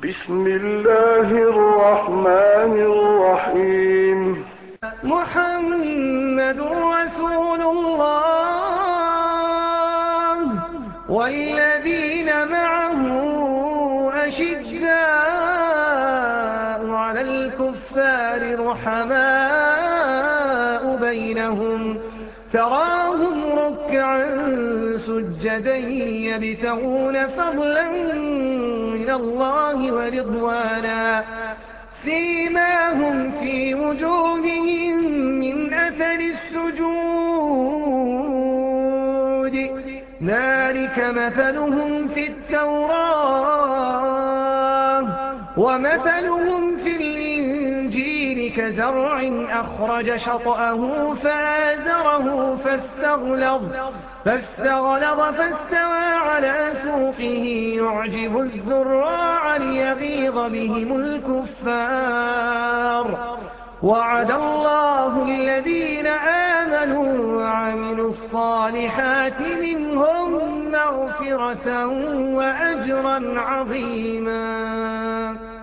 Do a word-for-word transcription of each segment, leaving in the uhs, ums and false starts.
بسم الله الرحمن الرحيم. محمد رسول الله والذين معه أشداء على الكفار رحماء بينهم تراهم ركعا سجدا يبتغون فضلا من الله ورضوانا سيماهم في وجوههم من أثر السجود ذلك مثلهم في التوراة ومثلهم في الإنجيل كزرع أخرج شطأه فآزره فاستغلظ فاستغلظ فاستوى على سوقه يعجب الزراع ليغيظ بهم الكفار وعد الله الذين آمنوا وعملوا الصالحات منهم مغفرة وأجرا عظيما.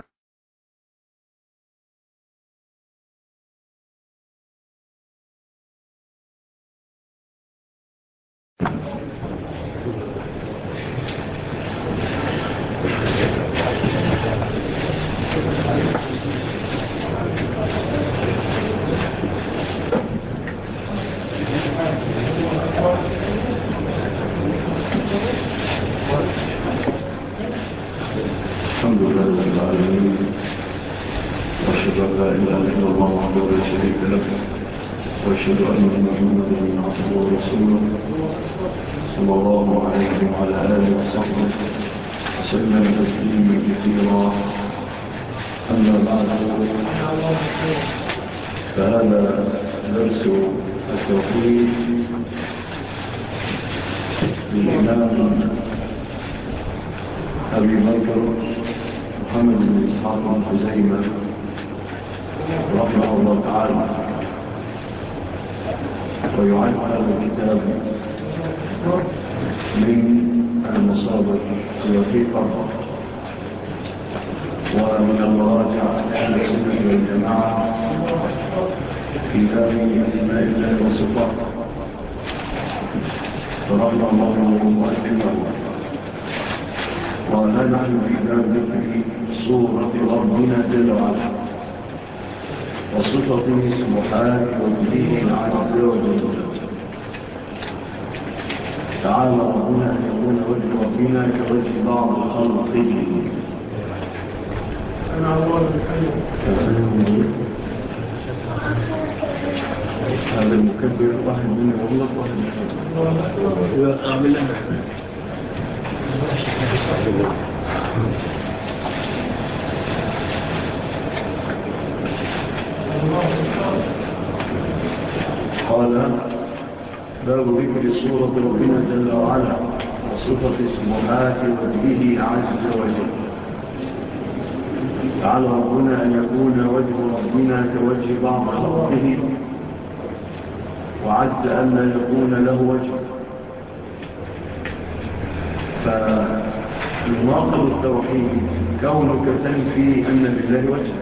الحمد لله رب العالمين واشهد ان لا اله الا الله وحده لا شريك له واشهد ان محمدا عبده ورسوله صلى الله عليه وعلى اله وصحبه وسلم تسليما كثيرا. اما بعد فهذا درس التوحيد للامام أبي بكر محمد بن إسحاق بن خزيمة رحمه الله تعالى. ويعد هذا الكتاب من المصادر الوثيقة ومن المراجع أهل السنة والجماعة في باب أسماء الله وصفاته فرحمه الله مؤلفه. وها نحن في باب ذكر صورة ربنا جل وعلا وصفته سبحانه وبه عز وجل. تعالى ربنا أن يكون وجه ربنا كوجه بعض خلقه. أنا الله هذا المكبر واحد منه والله واحد إذا أعمل لنا قال باب ذكر صورة ربنا جل وعلا وصفة سبحانه وجهه عز وجل. تعالى ربنا أن يكون وجه ربنا كوجه بعض خلقه وعز أن لا يكون له وجه. فالناقض التوحيد كونك تنفي أن لله وجه،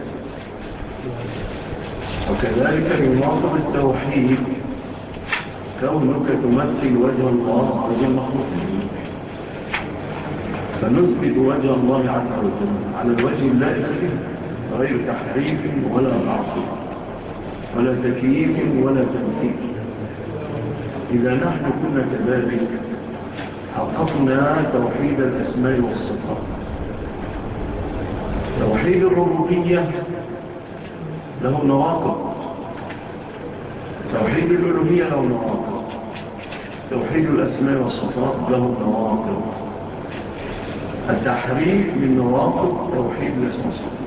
وكذلك يناقض التوحيد كونك تمثل وجه الله وجه المخلوقين. فنثبت وجه الله عز وجل على الوجه اللائق به غير تحريف ولا تعطيل ولا تكييف ولا تمثيل. إذا نحن كنا كذلك حققنا توحيد الأسماء والصفات. توحيد الربوبية له نواقض، توحيد الألوهية له نواقض، توحيد الأسماء والصفات له نواقض. التحريف من نواقض توحيد الأسماء والصفات،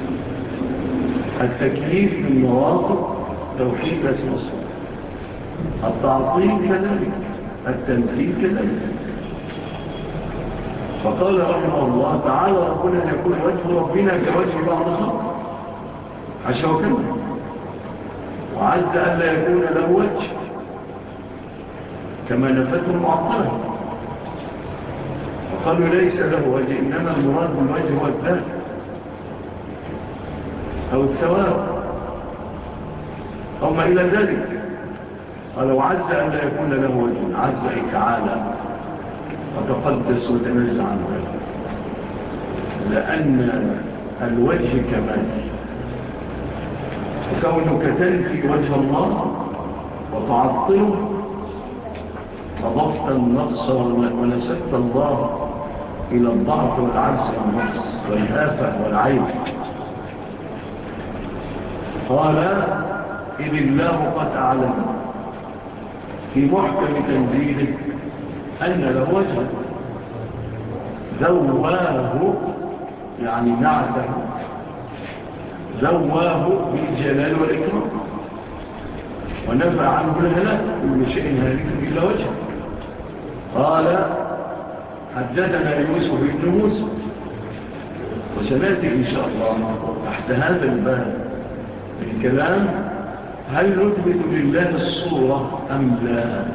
التكييف من نواقض توحيد الأسماء والصفات، التعطيل كذلك، التمثيل كذلك. فقال رحمه الله تعالى ربنا أن يكون وجه ربنا كوجه بعض خلقه عشان وكذا، وعز أن لا يكون له وجه كما نفته المعطلة. وقالوا ليس له وجه، إنما المراد بالوجه هو الذات أو الثواب أو ما إلى ذلك. ولو عز أن لا يكون له وجه، عز أي تعالى وتقدس وتنزع عن ذلك، لأن الوجه كمال، وكونك تنفي وجه الله وتعطله أضفت النقص ونسبت الله إلى الضعف والعجز والنقص والآفة والعيب. قال إذ الله قد أعلم في محكم تنزيله أن له وجه ذواه، يعني نعته ذواه بالجلال والإكرام، ونفع عنه الهلاك، كل شيء هالك إلا وجه. قال حدثنا يوسف بن موسى، وسنأتي إن شاء الله تحت هذا الباب الكلام هل نثبت لله الصورة أم لا،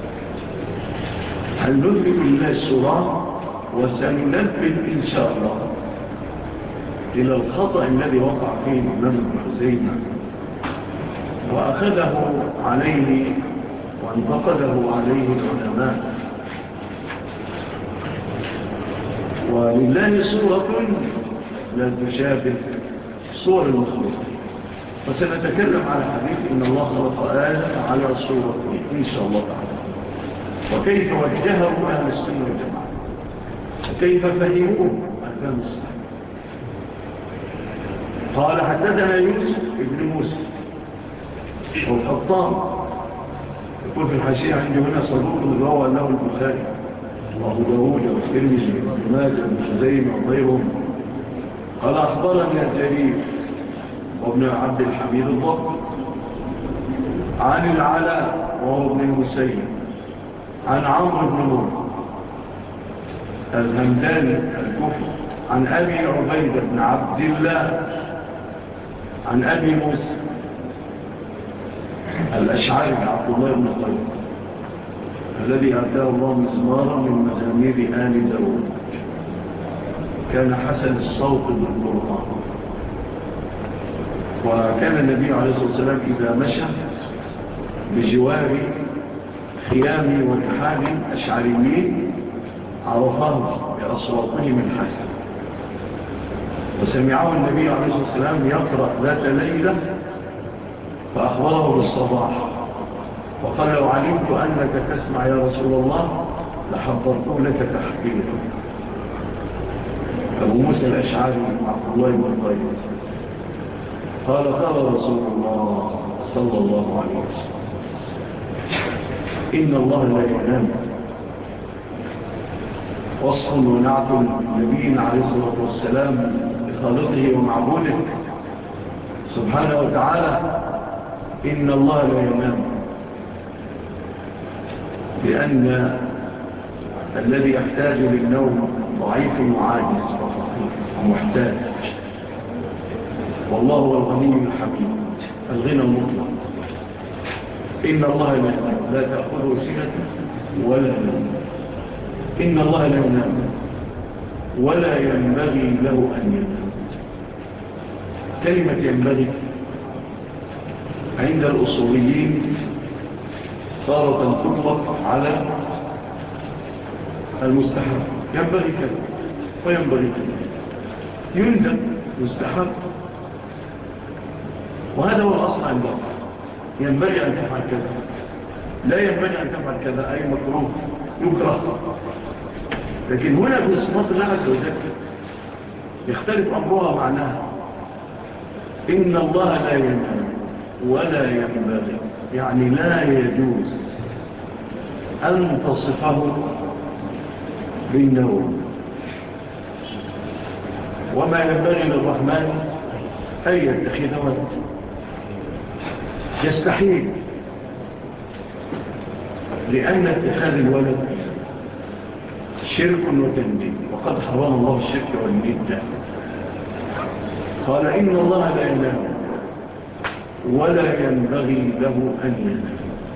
هل نثبت لله الصورة، وسننبه إن شاء الله إلى الخطأ الذي وقع فيه الإمام ابن خزيمة وأخذه عليه وانتقده عليه العلماء. ولله صورة لا تشابه صور المخلوق، وسنتكلم على حديث إن الله خلق آدم على صورته إن شاء الله تعالى، وكيف وجهه أهل السنة والجماعة، وكيف فهموه أهل السنة. قال حدثنا يوسف ابن موسى والخطام، يقول في الحاشية عندي هنا صدوق روى له البخاري وأبو داود والترمذي وابن ماجه وابن خزيمة وغيرهم. قال أخبرني الجرير وابن عبد الحميد الضبط عن العلاء وهو ابن المسيب عن عمرو بن نور الهمداني الكوفي عن أبي عبيدة بن عبد الله عن أبي موسى الأشعري عبد الله بن قيس الذي أتاه الله مزمارا من مزامير آل داود، كان حسن الصوت بالقرآن. وكان النبي عليه الصلاة والسلام إذا مشى بجوار خيام ورحال أشعريين عرفاه بأصواتهم الحسن، وسمعه النبي عليه الصلاة والسلام يقرأ ذات ليلة فأخبره بالصباح وقال لو علمت أنك تسمع يا رسول الله لحضرت لك تحبيرا. أبو موسى الأشعري عبد الله بن قيس قال قال رسول الله صلى الله عليه وسلم إن الله لا ينام، وصف ونعت النبي عليه الصلاة والسلام لخالقه ومعبوده سبحانه وتعالى. إن الله لا ينام، لأن الذي يحتاج للنوم ضعيف وعاجز وفقير ومحتاج، والله هو الغني الحميد الغنى المطلق. إن الله لا ينام، لا تأخذه سنة ولا نوم. إن الله لا ينام ولا ينبغي له أن ينام. كلمة ينبغي عند الأصوليين صارت تطلق على المستحب، ينبغي كذا وينبغي كذا، يندب مستحب، وهذا هو الأصل عندهم. ينبغي أن تفعل كذا، لا ينبغي أن تفعل كذا، أي مكروه يكره. لكن هنا في صفات الله عز وجل يختلف أمرها معناها. إن الله لا ينام ولا ينبغي، يعني لا يجوز أن تصفه بالنوم. وما ينبغي للرحمن أن يتخذ ولد، يستحيل، لأن اتخاذ الولد شرك وتنديد، وقد حرم الله الشرك والندى. قال إن الله لا ينام ولا ينبغي له أن ينام.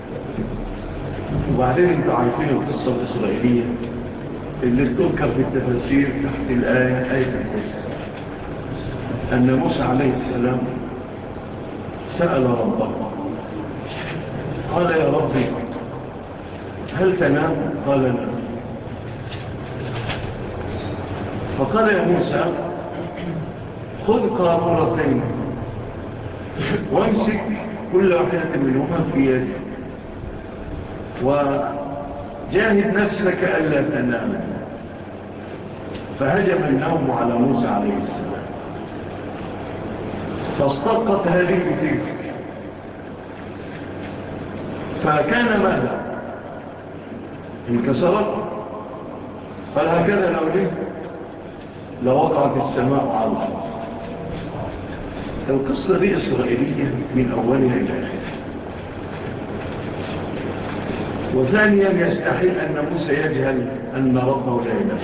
وبعدين انتوا عارفين القصة الإسرائيلية اللي تذكر في التفسير تحت الآية آية الكرسي. أن موسى عليه السلام سأل ربه قال يا ربي هل تنام؟ قال لا. فقال يا موسى خذ قارورتين وامسك كل واحدة منهما في يدك وجاهد نفسك ألا تنام. فهجم النوم على موسى عليه السلام فاسترقت هذه بتلك فكان ماذا؟ انكسرت. قال هكذا لو ليه لوقعت السماء على الأرض. القصة دي إسرائيلية من أولها إلى آخرها. وثانيا يستحيل أن موسى يجهل أن ربه لا إله.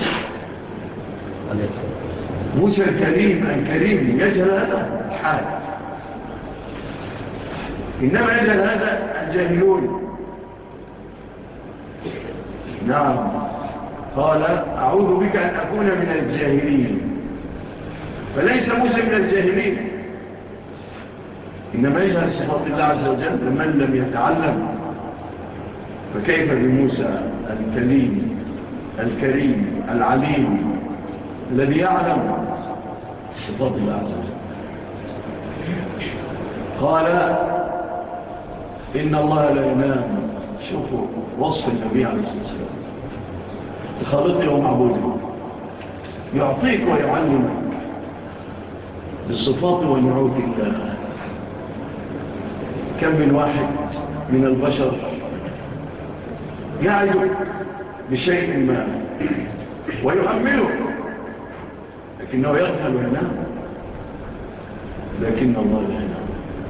موسى الكريم الكريم يجهل هذا حال، إنما يجهل هذا الجاهلون. نعم قال أعوذ بك أن أكون من الجاهلين. فليس موسى من الجاهلين، إنما يجهل صفات الله عز وجل لمن لم يتعلم. فكيف بموسى الكليم الكريم العليم الذي يعلم صفات الله عز وجل؟ قال إن الله لا ينام. شوفوا وصف النبي عليه الصلاة والسلام خالقه ومعبوده، يعطيك ويعلمك بالصفات ونعوت الله. كم من واحد من البشر يعدك بشيء ما ويؤمله لكنه يغفل وينام، لكن الله لا ينام.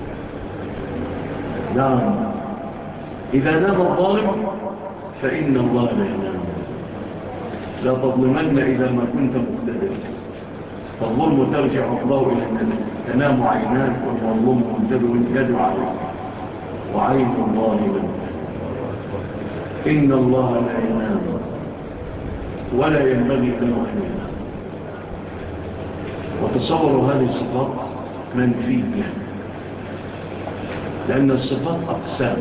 نعم إذا نام الظالم فإن الله لا ينام. لا تظلمن إذا ما كنت مقتدر، فالظلم ترجع الله إلى الندم. تنام عيناك والظلم منتبه يد عليك وعين الله لك. إن الله لا ينام ولا ينبغي له أن ينام. وتصوروا هذه الصفات منفية، لأن الصفات أقسام.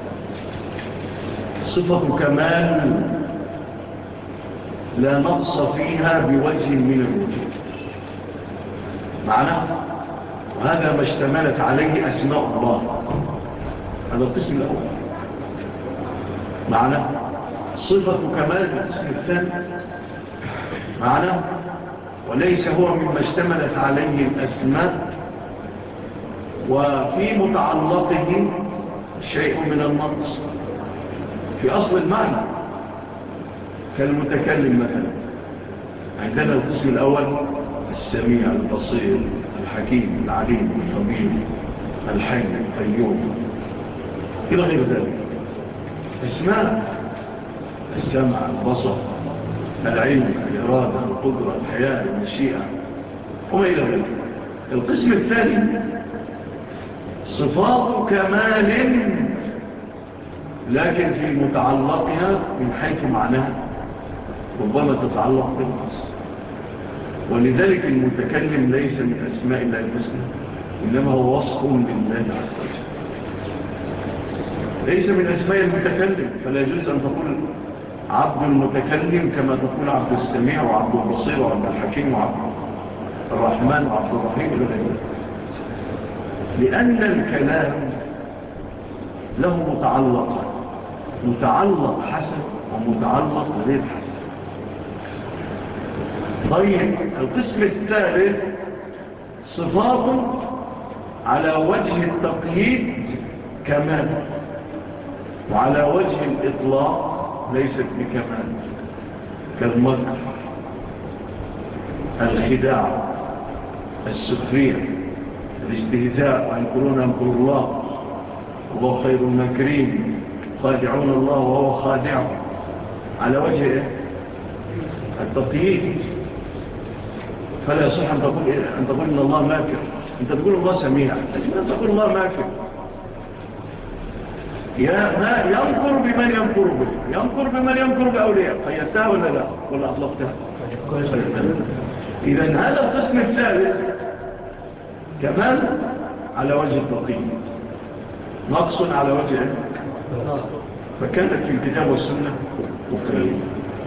صفة كمال لا نقص فيها بوجه من الوجود معنى، وهذا ما اشتملت عليه أسماء الله. هذا القسم الأول معنى. صفة كمال القسم الثاني معنى، وليس هو مما اشتملت عليه الأسماء وفي متعلقه شيء من النقص في أصل المعنى. كالمتكلم مثلا عندنا القسم الأول السميع البصير الحكيم العليم الخبير الحي القيوم إلى غير ذلك. اسماء السمع البصر العلم الإرادة القدرة الحياة المشيئة وما إلى ذلك. القسم الثاني صفات كمال لكن في متعلقها من حيث معناها ربما تتعلق بالنص. ولذلك المتكلم ليس من أسماء الله الحسنى، إنما هو وصف لله عز وجل، ليس من أسماء المتكلم. فلا يجوز أن تقول عبد المتكلم كما تقول عبد السميع وعبد البصير وعبد الحكيم وعبد الرحمن وعبد الرحيم إلى غيره، لأن الكلام له متعلق متعلق حسن ومتعلق غير حسن. طيب القسم الثالث صفات على وجه التقييد كمال، وعلى وجه الإطلاق ليست بكمال، كالمكر الخداع السخرية الاستهزاء وينكرون ينكر الله الله خير الماكرين خادعون الله وهو خادع، على وجه التقييد. فلا يصح أن تقول, أن تقول إن الله ماكر. أنت تقول الله سميع، أن تقول الله ماكر. ينكر بمن ينكر به، ينكر بمن ينكر بأولياء. قيدتها ولا لا ولا أطلقتها؟ إذن هذا القسم الثالث كمال على وجه التقييد، نقص على وجه فكانت في الكتاب والسنة مختلفة.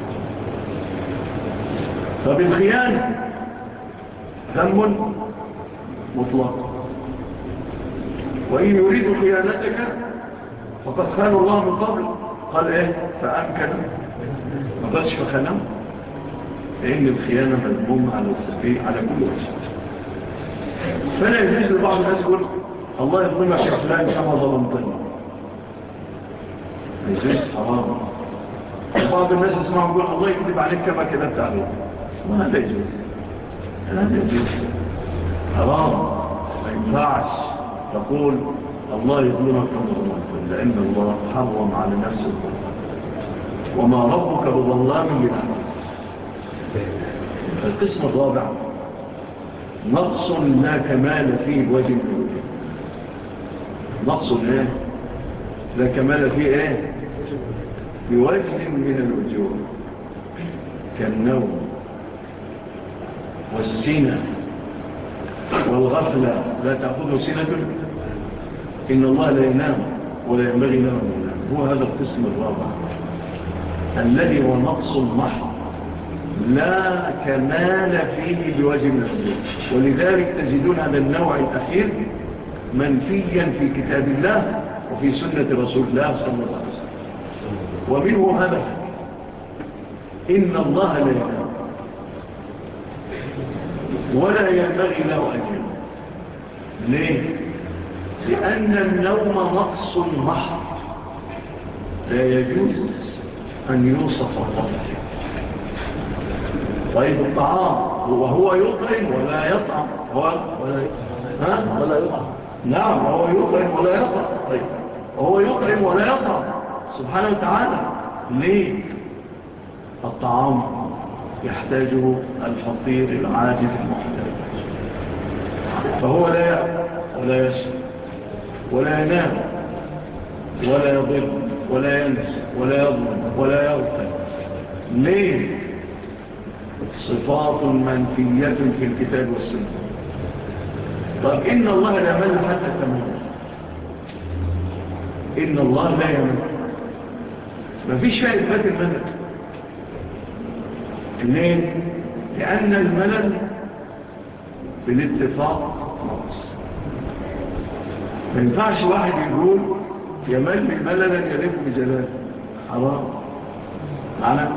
فبالخيانة ذنب مطلق، وإن يريد خيانتك فقد خان الله من قبل، قال إيه فأمكن ما قالش فخانه، لأن الخيانة مذمومة على السبيل على كل وجه. فلا يجوز لبعض الناس يقول الله يظلمك يا فلان كما ظلمتني، ما يجوز، حرام. بعض الناس يسمعوا يقول الله يكذب عليك كما كذبت عليك، وهذا يجوز، هذا يجوز، حرام. ما ينفعش تقول الله يظلمك كما ظلمتني، لأن الله حرم على نفسه الظلم، وما ربك بظلام للعباد. القسم الرابع نقص لا كمال فيه بوجه من الوجوه. نقص ايه لا كمال فيه ايه بوجه من الوجوه، كالنوم والسنة والغفلة لا تأخذه سنة، إن الله لا ينام ولا ينبغي له أن ينام. هو هذا القسم الرابع الذي هو نقص محض لا كمال فيه بوجه من الوجوه، ولذلك تجدون هذا النوع الأخير منفيا في كتاب الله وفي سنة رسول الله صلى الله عليه وسلم. ومنه هذا إن الله لا ينام ولا ينبغي له أن ينام. ليه؟ لأن النوم نقص محض لا يجوز أن يوصف الله. طيب الطعام وهو يطعم ولا يطعم، هو ولا ها ولا يطعم، نعم هو يطعم ولا يطعم. طيب وهو يطعم ولا يطعم سبحانه وتعالى. ليه؟ الطعام يحتاجه الفقير العاجز المحتاج، فهو لا يأكل ولا يشرب ولا ينام ولا يضر ولا ينسى ولا يظلم ولا يغفل. ليه؟ صفات منفية في الكتاب والسنة. طب إن الله لا يمل حتى تمل، إن الله لا يمل، ما فيش فيها إثبات الملل. ليه؟ لأن الملل بالاتفاق نقص. ما ينفعش واحد يقول يمل مللا يليق بجلاله، حرام معنى.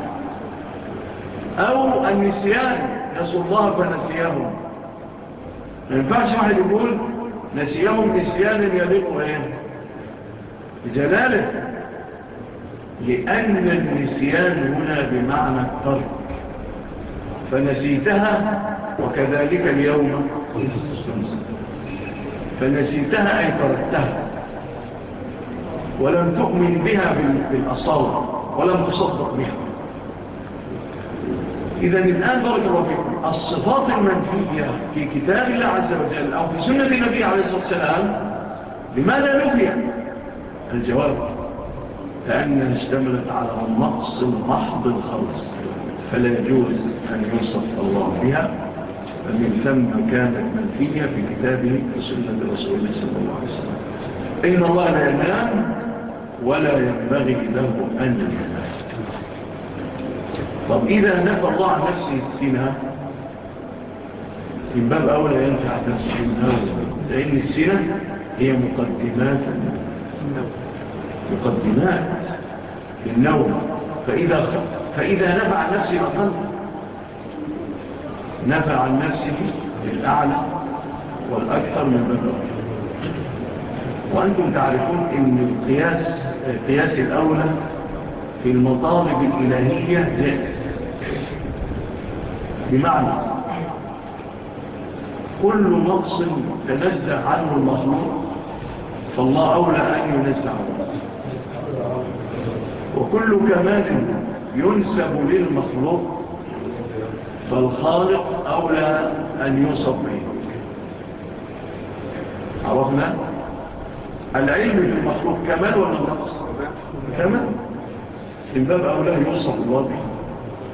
أو النسيان نسوا الله فنسيهم، ما ينفعش واحد يقول نسيهم نسيانا يليق ايه بجلاله، لأن النسيان هنا بمعنى الترك، فنسيتها وكذلك اليوم فنسيتها أي تركتها ولم تؤمن بها بالأصالة ولم تصدق بها. إذا الآن بارك الله فيكم الصفات المنفية في كتاب الله عز وجل أو في سنة النبي عليه الصلاة والسلام لماذا نفيها؟ الجواب لأنها اشتملت على النقص المحض الخالص، فلا يجوز أن يوصف الله بها، فمن ثم كانت منفية في كتابه وسنة رسوله صلى الله عليه وسلم. إن الله لا ينام ولا ينبغي له أن ينام. طب إذا نفى الله عن نفسه السنة من باب أولى ينفع عن نفسه النوم، لأن السنة هي مقدمات مقدمات للنوم. فإذا, فإذا نفع عن نفسه الأقل نفع عن نفسه الأعلى والأكثر من باب أولى. وأنتم تعرفون أن القياس القياس الأولى في المطالب الإلهية جائز، بمعنى كل نقص تنزه عنه المخلوق فالله أولى أن ينزه عنه، وكل كمال ينسب للمخلوق فالخالق أولى أن يوصف به. عرفنا العلم بالمخلوق كمال ولا نقص؟ كمال، من باب أولى يوصف الله به.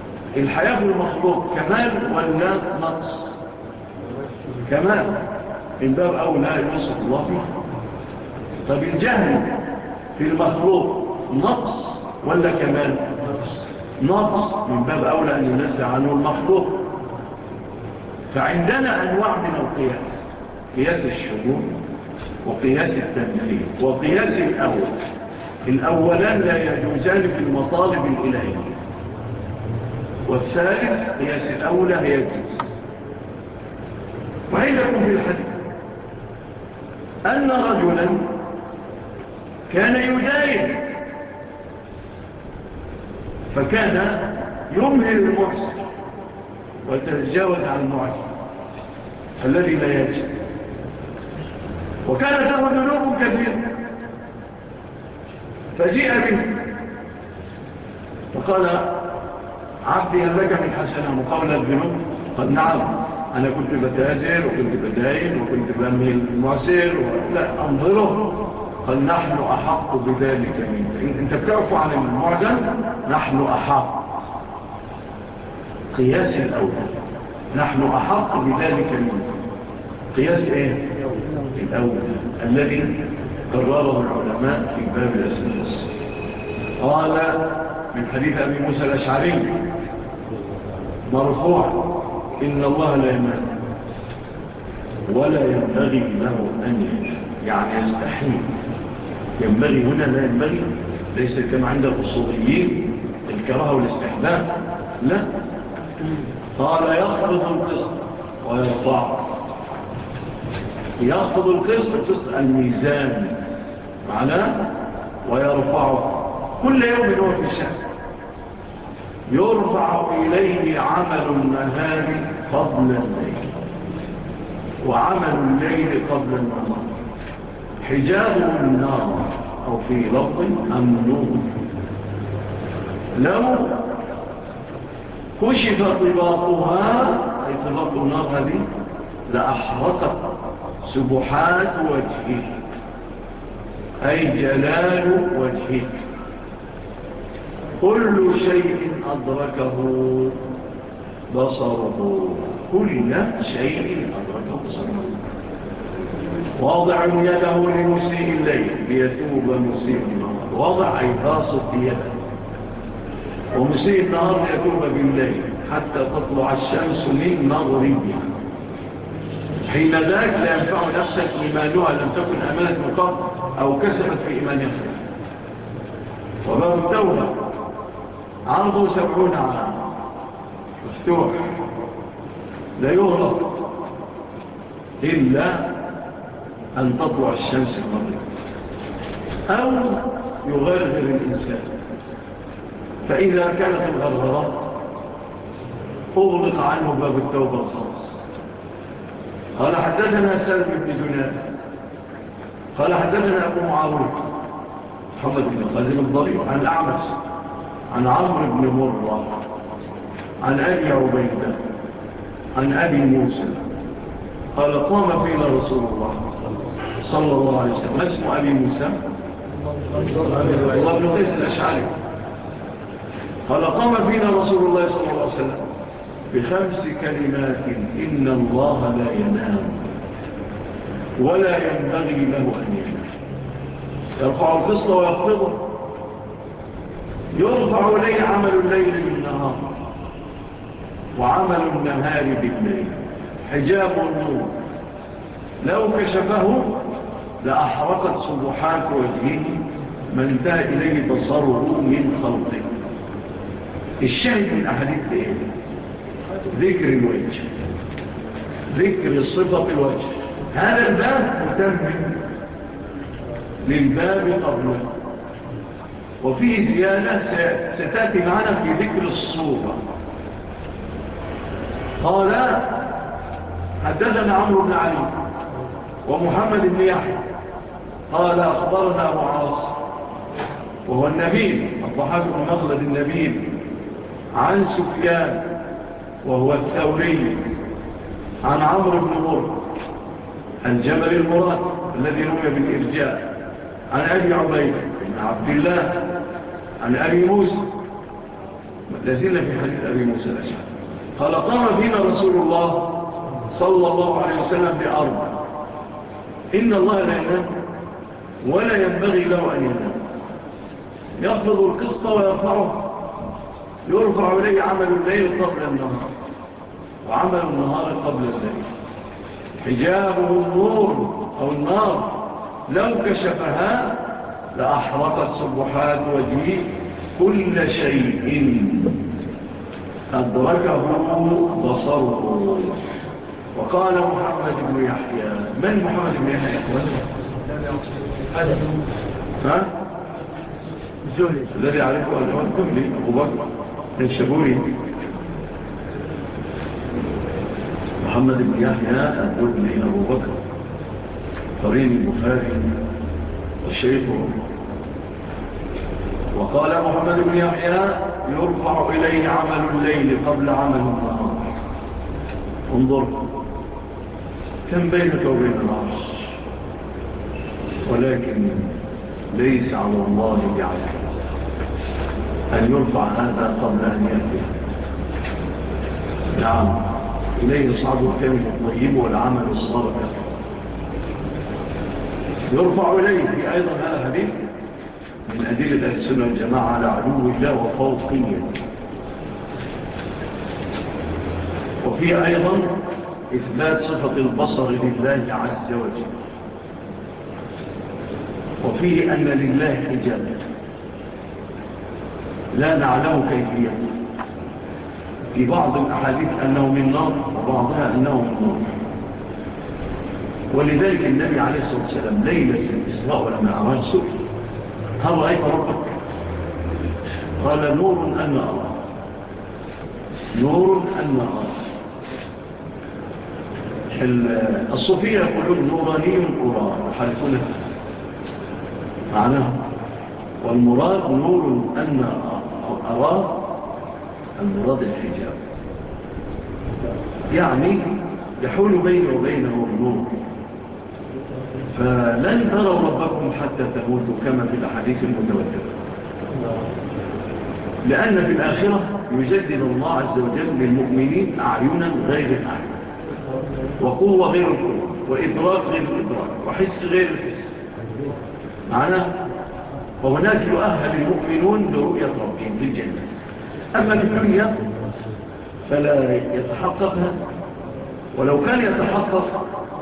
الحياة بالمخلوق كمال ولا نقص؟ كمال، من باب أولى يوصف الله فيه. طب الجهل في المخلوق نقص ولا كمال؟ نقص، من باب أولى أن ينزع عنه المخلوق. فعندنا أنواع من القياس: قياس الشمول وقياس التمثيل وقياس الأول. الأولان لا يجوزان في المطالب الإلهية، والثالث قياس الأولى هي يجوز. وعندكم في الحديث أن رجلا كان يداين، فكان يمهل المحسن ويتجاوز عن المعجب الذي لا يجب، وكانت له ذنوب كثيرة، فجيء به فقال: عبدي هل لك من حسنة مقابل الذنوب؟ قال: نعم، أنا كنت بتاجر وكنت بداين وكنت بمهل المعسر ولا أنظره. قال: نحن أحق بذلك منك، أنت بتعفو عن المعجم، نحن أحق. قياس الأول، نحن أحق بذلك منك. قياس إيه؟ الأول الذي قرره العلماء في باب الأساس. قال من حديث أبي موسى الأشعري مرفوع: إن الله لا ينام ولا ينبغي له أن ينام، يعني يستحيل. ينبغي هنا لا ينبغي، ليس كما عند الأصوليين الكراهة والاستحباب، لا. قال: يخفض القسط ويرفع. يخفض القسط، القسط الميزان معناه، ويرفعه كل يوم هو في شأن. يرفع إليه عمل النهار قبل الليل، وعمل الليل قبل النهار. حجابه النار، أو في لفظ النور. لو كشف طباقها، أي طباق النار هذه، لأحرقت سبحات وجهه، أي جلال وجهه. كل شيء أدركه بصره، كل شيء أدركه بصره. واضع يده لمسيء الليل ليتوب مسيء النهار. واضع أي باسط يده، ومسيء النهار ليتوب بالليل حتى تطلع الشمس من مغربها. حين ذاك لا ينفع نفسك إيمانها لم تكن أمانت من قبل أو كسبت في إيمانها. وباب التوبة عرضه سبعون عام مفتوح، لا يغلق إلا أن تطلع الشمس المغرب أو يغرغر الإنسان. فإذا كانت الغرغرة أغلق عنه باب التوبة الخاص. قال: حدثنا سلم بن جناد قال: حدثنا أبو معاوية محمد بن خازم الضرير عن الأعمش عن عمرو بن مرة عن أبي عبيدة عن أبي موسى قال: قام فينا رسول الله صلى الله عليه وسلم. اسم أبي موسى الله بن قيس الأشعري. قال: قام فينا رسول الله صلى الله عليه وسلم بخمس كلمات: إن الله لا ينام ولا ينبغي له أن ينام. يرفع القسط ويخفضه. يرفع إليه عمل الليل بالنهار وعمل النهار بالليل. حجاب النور لو كشفه لأحرقت سبحات وجهه ما انتهى إليه بصره من خلقه. الشاهد من أحاديث إيه؟ ذكر الوجه، ذكر صفة الوجه. هذا الباب متمم للباب قبله، وفيه زيادة ستأتي معنا في ذكر الصورة. قال: حدثنا عمرو بن علي ومحمد بن يحيى قال: أخبرنا أبو عاصم وهو النبيل الضحاك بن مخلد النبيل عن سفيان وهو الثوري عن عمرو بن مرة الجبل المراد الذي رمي بالإرجاء عن أبي عبيدة بن عبد الله عن أبي موسى. لازلنا في حديث أبي موسى الأشعري. قال: قام فينا رسول الله صلى الله عليه وسلم بأربع إن الله لا ينام ولا ينبغي له أن ينام، يقبض القسط ويرفعه، يرفع إليه عمل الليل قبل النهار وعمل النهار قبل الليل، حجابه النور أو النار، لو كشفها لأحرقت سبحات وجهه كل شيء أدركه بصره. وقال محمد بن يحيى، من محمد بن يحيى؟ ها؟ الذي عرفه الأول كله أبو بكر الشبوري، محمد بن يحيى الدبلي أبو بكر قرين البخاري وشيخه. وقال محمد بن يحيى يرفع إليه عمل الليل قبل عمل النهار. انظر كم بينك وبين العرش، ولكن ليس على الله بعزيز أن يرفع هذا قبل أن يأتي. نعم، إليه يصعد الكلمة الطيب والعمل الصالح، يرفع إليه. في أيضا هذا حديث من أدلة أهل السنة والجماعة على علو الله وفوقية. وفي أيضا إثبات صفة البصر لله عز وجل، وفيه أن لله حجاب لا نعلم كيفية. في بعض الأحاديث أنه من نار وبعضها أنه من نور. ولذلك النبي عليه الصلاة والسلام ليلة الإسراء والمعراج سئل هل رأيت ربك؟ قال نور أن أرى، نور أن أرى. الصوفية يقولون نوراني أرى يحالفونه معناه، والمراد نور أن أرى، المراد الحجاب، يعني يحول بينه وبينه النور. فلن تروا ربكم حتى تموتوا كما في الأحاديث المتواترة، لأن في الآخرة يجدد الله عز وجل للمؤمنين أعينا غير الأعين، وقوة غير القوة، وإدراك غير الإدراك، وحس غير الحس معناه. وهناك يؤهل المؤمنون لرؤية ربهم في الجنة. أما في الدنيا فلا يتحققها، ولو كان يتحقق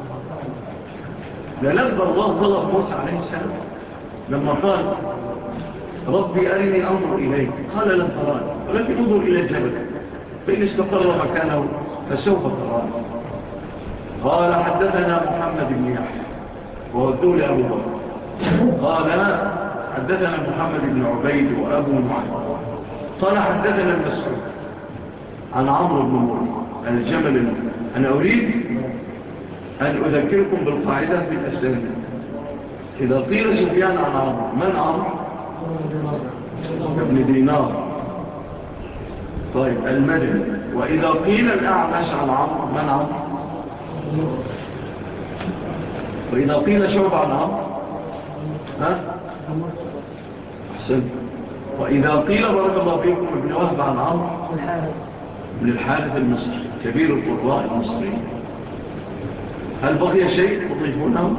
للبى الله طلب موسى عليه السلام لما قال ربي أرني أنظر إليك، قال لن تراني ولكن انظر إلى الجبل فإن استقر مكانه فسوف تراني. قال حدثنا محمد بن يحيى وردوا لأبو بكر قال حدثنا محمد بن عبيد وأبو معاذ قال حدثنا المسعود عن عمرو بن مرة الجمل. أنا أريد أن أذكركم بالقاعدة في الأسلام. إذا قيل سفيان عن عمرو، من عمرو؟ ابن دينار، طيب المدني. وإذا قيل الأعمش عن عمرو، من عمرو؟ وإذا قيل شعب عن عمرو، ها؟ أحسن. وإذا قيل بارك الله فيكم ابن وهب عن عمرو من الحارث المصري كبير القراء المصريين. هل بقي شيء تضيفونه؟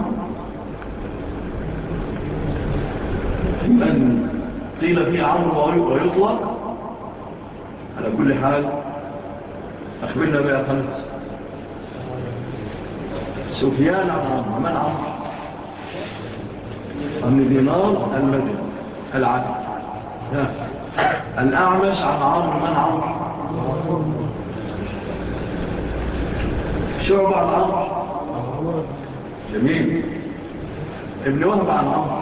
من قيل فيه عمرو ويطلق على كل حال أخبرنا بها خلص. سفيان عن عمرو، من عمرو؟ ابن دينار المدني العدل. الأعمش عن عمرو، من عمرو؟ شعب عن عمرو، جميل. ابن وهب عن عمرو،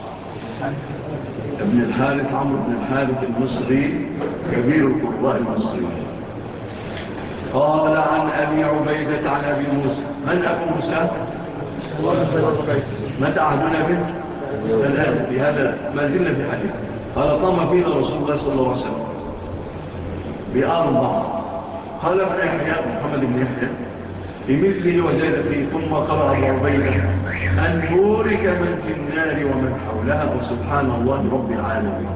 ابن الحارث، عمرو بن الحارث المصري كبير القراء المصري. قال عن أبي عبيدة عن أبي موسى، من أبو موسى؟ متى عهدنا به؟ الآن في هذا ما زلنا في حديث. قال قام فينا رسول الله صلى الله عليه وسلم بأربع. قال ابن يحيى محمد بن يحيى بمثله وزاد فيه، ثم قرأ أبو عبيدة أن بورك من في النار ومن حولها وسبحان الله رب العالمين.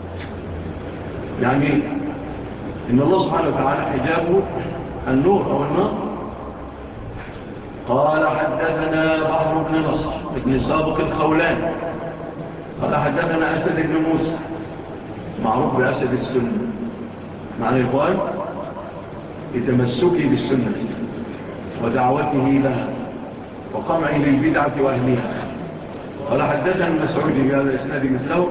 يعني إن الله سبحانه وتعالى حجابه النور أو النار، قال حدثنا بحر بن نصر بن سابق الخولاني قال حدثنا أسد بن موسى معروف بأسد السنة معنى الإخوان بتمسكه بالسنة ودعوته لها وقمعه للبدعة وأهلها. قال حدثنا المسعودي بهذا الإسناد مثله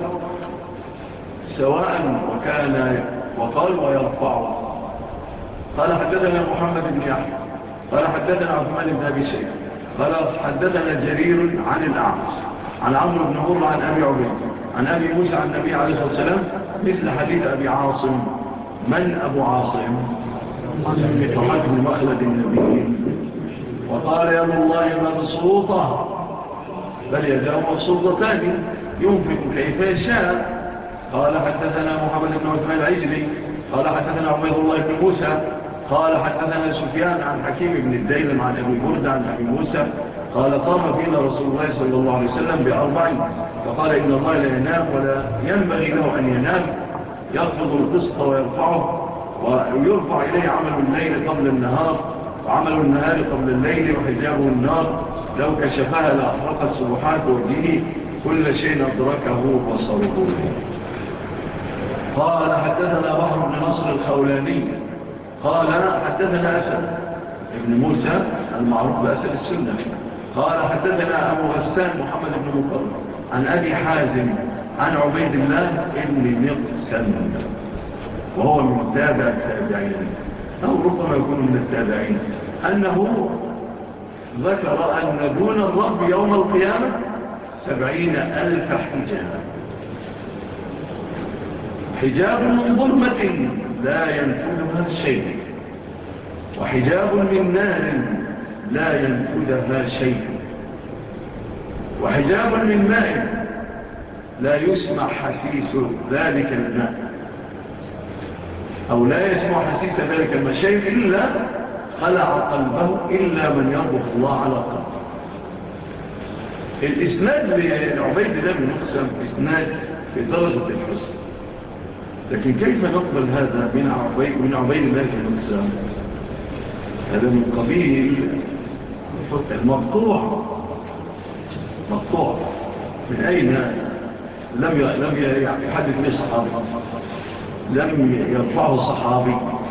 سواء وكان وقال ويرفعه. قال حدثنا محمد بن يحيى قال حدثنا عثمان بن أبي شيبة قال حدثنا جرير عن الأعمش عن عمرو بن مرة عن أبي عبيد عن أبي موسى عن النبي عليه الصلاة والسلام مثل حديث أبي عاصم. من أبو عاصم؟ محمد بن مخلد النبي. وقال يا الله مبسوطة بل يداه مبسوطتان ينفق كيف يشاء. قال حدثنا محمد بن عثمان العجلي قال حدثنا عبيد الله بن موسى قال حدثنا سفيان عن حكيم بن الديلم عن أبي برد عن أبي موسى قال قام فينا رسول الله صلى الله عليه وسلم بأربعين فقال إن الله لا ينام ولا ينبغي له أن ينام يخفض القسط ويرفعه ويرفع إليه عمل الليل قبل النهار وعمل النهار قبل الليل وحجابه النار لو كشفها لأحرقت سبحات وجهه كل شيء أدركه بصره. قال حدثنا بحر بن نصر الخولاني قال حدثنا أسد ابن موسى المعروف بأسد السنة قال حدثنا أبو غسان محمد بن مقرن عن أبي حازم عن عبيد الله ابن مقسم وهو من تابع التابعين أو ربما يكون من التابعين أنه ذكر أن دون الرب يوم القيامة سبعين ألف حجاب حجاب من ظلمة لا ينفذها شيء وحجاب من نار لا ينفذها شيء وحجاب من ماء لا يسمع حسيس ذلك الماء أو لا يسمع حسيس ذلك الماء شيء إلا خلع قلبه إلا من يربط الله على قلبه. الإسناد لعبيد الله بن مقسم إسناد في درجة الحسن لكن كيف نقبل هذا من عبيد, من عبيد الله بن مقسم؟ هذا من قبيل المقطوع مقطوع من أين لم لم يحدث به صحابي لم يرفعه صحابي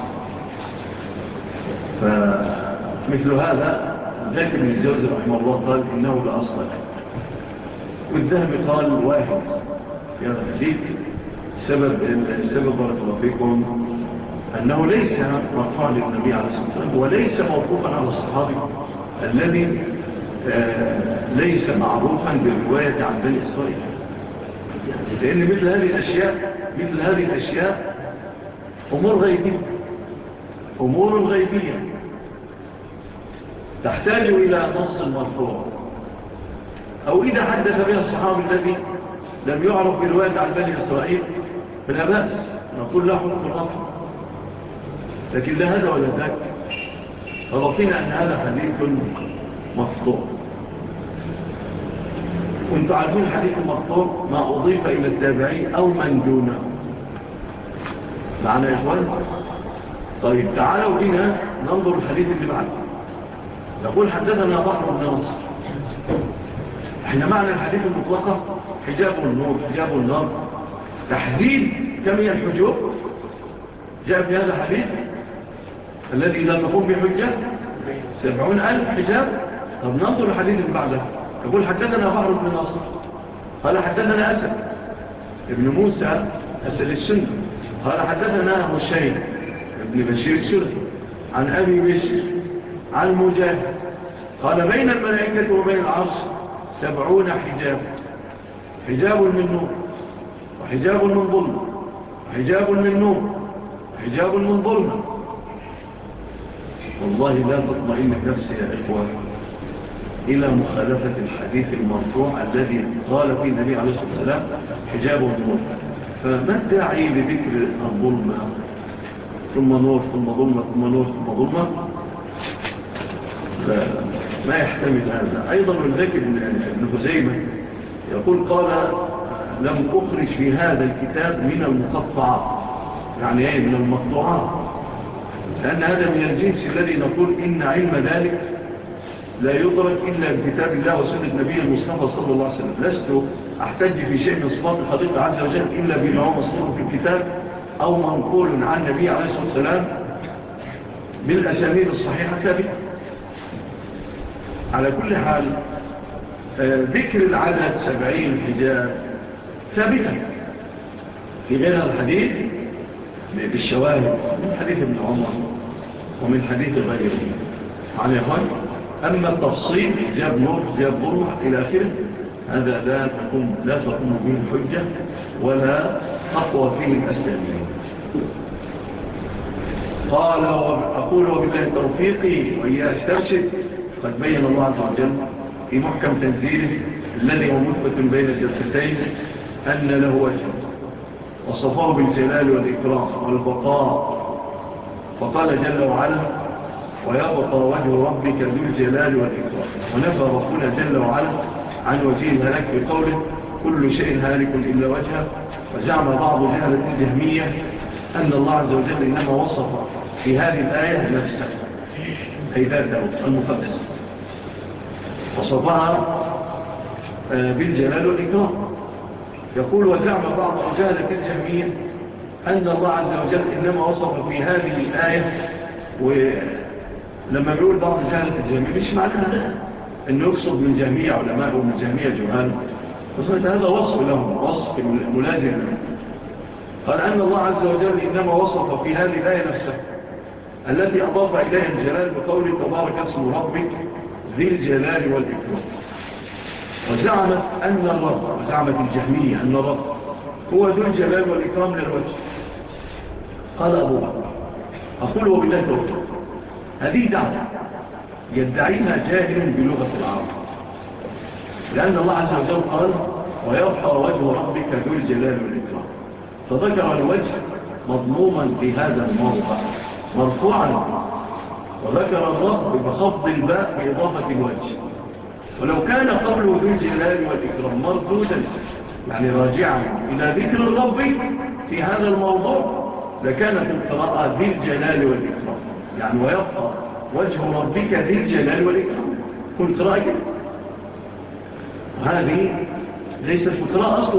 فمثل هذا ذاك ابن الجوزي رحمه الله قال إنه لا أصل له والذهبي قال واحد في هذا الحديث سبب السبب بارك الله فيكم أنه ليس مرفوعا للنبي عليه الصلاة والسلام وليس موقوفا على الصحابي الذي آه ليس معروفا بالرواية عن بني إسرائيل لأن مثل هذه الأشياء مثل هذه الأشياء أمور غيبية أمور غيبية تحتاج إلى نص مرفوع أو إذا حدث بها الصحابي الذي لم يعرف بالرواية عن بني إسرائيل فلا بأس نقول له حكم الرفع لكن لا هذا ولا ذاك فضفينا أن هذا حديث مقطوع كنت عارفين الحديث المقطوع ما أضيف إلى التابعي أو من دونه معنا يا إخوان. طيب تعالوا بنا ننظر الحديث اللي بعده يقول حدثنا بحر بن نصر احنا معنى الحديث المطلقة حجاب النور حجاب النار تحديد كم هي الحجوب جاء في هذا الحديث الذي لا تقوم بحجة سبعون ألف حجاب. طب ننظر الحديث اللي بعده يقول حدثنا بحر بن نصر قال حدثنا أسد ابن موسى أسد السنة قال حدثنا هشيم ابن بشير السنة عن أبي بشر عن مجاهد قال بين الملائكة وبين العرش سبعون حجاب حجاب من نور وحجاب من ظلم وحجاب من نور وحجاب من ظلم. والله لا تطمئن نفسي يا إخوان إلى مخالفة الحديث المرفوع الذي قال فيه النبي عليه الصلاة والسلام حجاب من نور. فما الداعي لذكر الظلم ثم نور ثم ظلمة ثم نور ثم ظلمة؟ لا ما يحتمل هذا. أيضا من ذكر ابن خزيمة يقول قال لم أخرج في هذا الكتاب من المقطعات يعني أي من المقطوعات لأن هذا من الجنس الذي نقول إن علم ذلك لا يدرك إلا بكتاب الله وسنة نبي المصطفى صلى الله عليه وسلم. لست أحتج في شيء من صفات الخليقة عز وجل إلا بما هو مصدر في الكتاب أو منقول عن النبي عليه الصلاة والسلام بالأسانيد الصحيحة ثابتة. على كل حال ذكر العدد سبعين حجاب ثابتة في غير الحديث بالشواهد من حديث ابن عمر ومن حديث غيره عن يهوان. أما التفصيل حجاب نور حجاب ظلمة إلى آخره هذا لا تقوم لا تقوم به الحجة ولا تقوى فيه الأسلامين. قال أقول وبالله توفيقي وإياه استرشد قد بين الله عز وجل في محكم تنزيله الذي هو مثبت بين الجلستين أن له وجه وصفاه بالجلال والإكرام والبقاء. فقال جل وعلا ويبقى وجه ربك ذو الجلال والإكرام. ونفى ربنا جل وعلا عن وجه الهلاك في قوله كل شيء هالك إلا وجهه. وزعم بعض جهلة الجهمية أن الله عز وجل إنما وصف في هذه الآية نفسه أي ذاته المقدسة وصفها بالجلال والإكرام. يقول وزعم بعض جهلة الجهمية أن الله عز وجل إنما وصف في هذه الآية. ولما بيقول بعض جهلة الجهمية مش معناها أنه يقصد من جهمية علماء ومن جهمية جهال، وصفت هذا وصف لهم وصف ملازم لهم. قال أن الله عز وجل إنما وصف في هذه الآية نفسها التي أضاف إليها الجلال بقول تبارك اسم ربك ذي الجلال والإكرام. وزعمت أن الرب وزعمت الجهمية أن الرب هو ذو الجلال والإكرام للوجه. قال أبو بكر أقول وبالله توفيق هذه دعوة يدعيها جاهل بلغة العرب، لأن الله عز وجل قال ويبقى وجه ربك ذو الجلال والإكرام، فذكر الوجه مضموما في هذا الموضع مرفوعا، وذكر الرب بخفض الباء بإضافة الوجه. ولو كان قوله ذو الجلال والإكرام مردودا يعني راجعا إلى ذكر الرب في هذا الموضوع لكانت القراءة ذي الجلال والإكرام، يعني ويبقى وجه ربك ذي الجلال والإكرام كل قراءة كده. هذه ليست القراءة أصلا.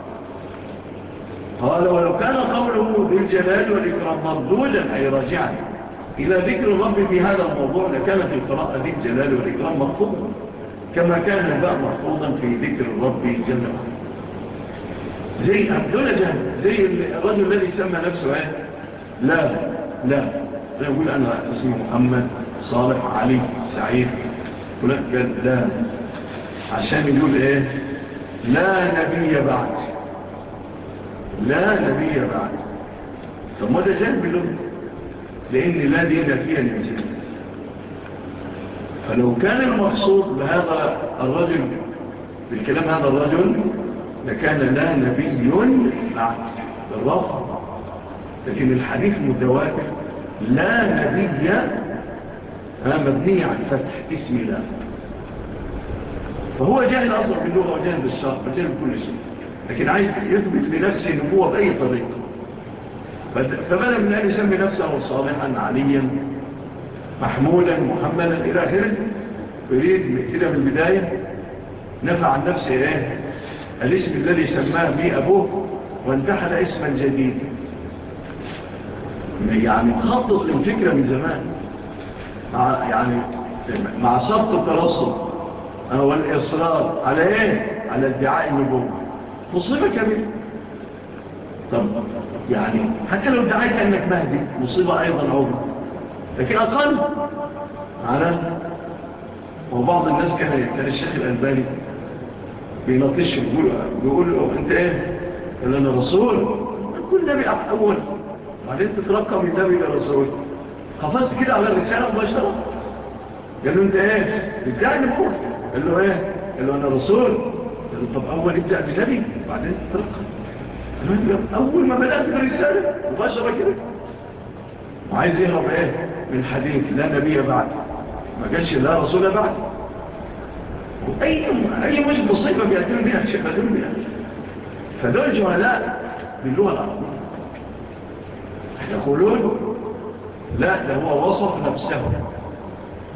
قال ولو كان قوله ذي الجلال والإكرام مردودا أي راجعا إلى ذكر الرب في هذا الموضوع لكانت القراءة ذي الجلال والإكرام مرفوضا كما كان الباء مرفوضا في ذكر الرب جل وعلا. زي دون جهل زي الرجل الذي سمى نفسه ايه لا لا يقول أنا اسمي محمد صالح علي سعيد فلان قال لا عشان يقول ايه لا نبي بعد لا نبي بعد. طب ما ده جهل بالله لأن لا دين فيها الإنجاز. فلو كان المقصود بهذا الرجل بالكلام هذا الرجل لكان لا نبي بعد بالرفض، لكن الحديث متواتر لا نبي مبني عن فتح اسم الله. فهو جاهل أصلا باللغة وجاهل بالشرع وجاهل بكل شيء، لكن عايز يثبت لنفسه نبوة بأي طريقة. فبدأ من أن يسمي نفسه صالحا عليا محمودا محمدا إلى آخره، يريد كده من البداية نفع عن نفسه إيه الاسم الذي سماه به أبوه وانتحل اسما جديد. يعني مخطط للفكرة من زمان مع يعني مع سبط الترصد والإصرار على إيه على ادعاء النبوة مصيبة كبيرة. طب يعني حتى لو ادعيت أنك مهدي مصيبة أيضا عظمى، لكن أقل على وبعض الناس كان كان الشيخ الألباني بينطش بيقول بيقول له أنت إيه؟ قال أنا رسول. كل نبي أول بعدين تترقى من نبي لرسول، خفزت كده على الرسالة مباشرة. قال له أنت إيه؟ ادعي نبوة. قال له إيه؟ قال له أنا رسول. قال له طب أول ابدأ بنبي بعدين تترقى. قال له أول ما بدأت بالرسالة مباشرة كده، وعايز يهرب إيه من حديث لا نبي بعد، ما قالش لا رسول بعد. أي أي مش مصيبة بيأتون بها الشيخ بيأتون بها. فدول جهلاء باللغة العربية يقولون لا ده هو وصف نفسه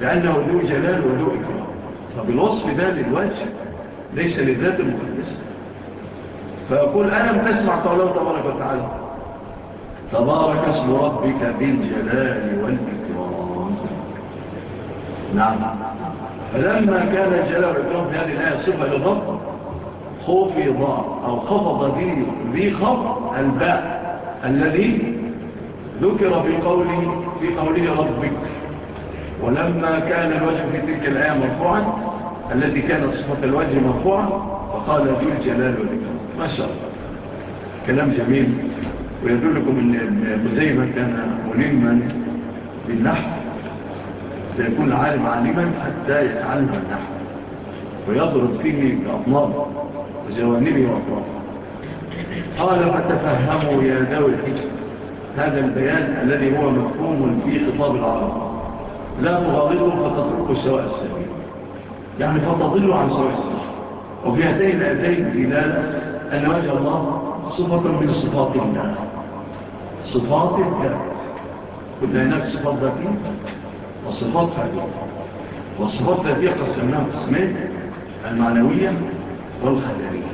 لأنه ذو جلال وذو إكرام. فبالوصف ده للوجه ليس للذات المقدسة. فيقول ألم تسمع قوله تبارك وتعالى تبارك اسم ربك بالجلال والإكرام. نعم. فلما كان الجلال والإكرام في هذه الآية صفة للرب خفض أو خفض ذي ذي خفض الباء الذي ذكر في قوله في قوله ربك. ولما كان الوجه في تلك الآية مرفوعا التي كانت صفة الوجه مرفوعا فقال ذو الجلال والإكرام. ما شاء الله كلام جميل. ويدلكم أن ابن زيمة كان ملما بالنحو فيكون العالم عالما حتى يتعلم النحو ويضرب فيه بأطنابه وجوانبه وأطرافه. قال فتفهموا يا ذوي الحجر هذا البيان الذي هو مفهوم في خطاب العرب لا تغالطوا فتتركوا سواء السبيل يعني فتضلوا عن سواء السبيل. وفي هاتين الآيتين دلالة أن وجه الله صفة من صفات الله صفات الذات. كلها هناك صفات ذاتية وصفات فعلية. والصفات الذاتية قسمناها قسمين المعنوية والخبرية.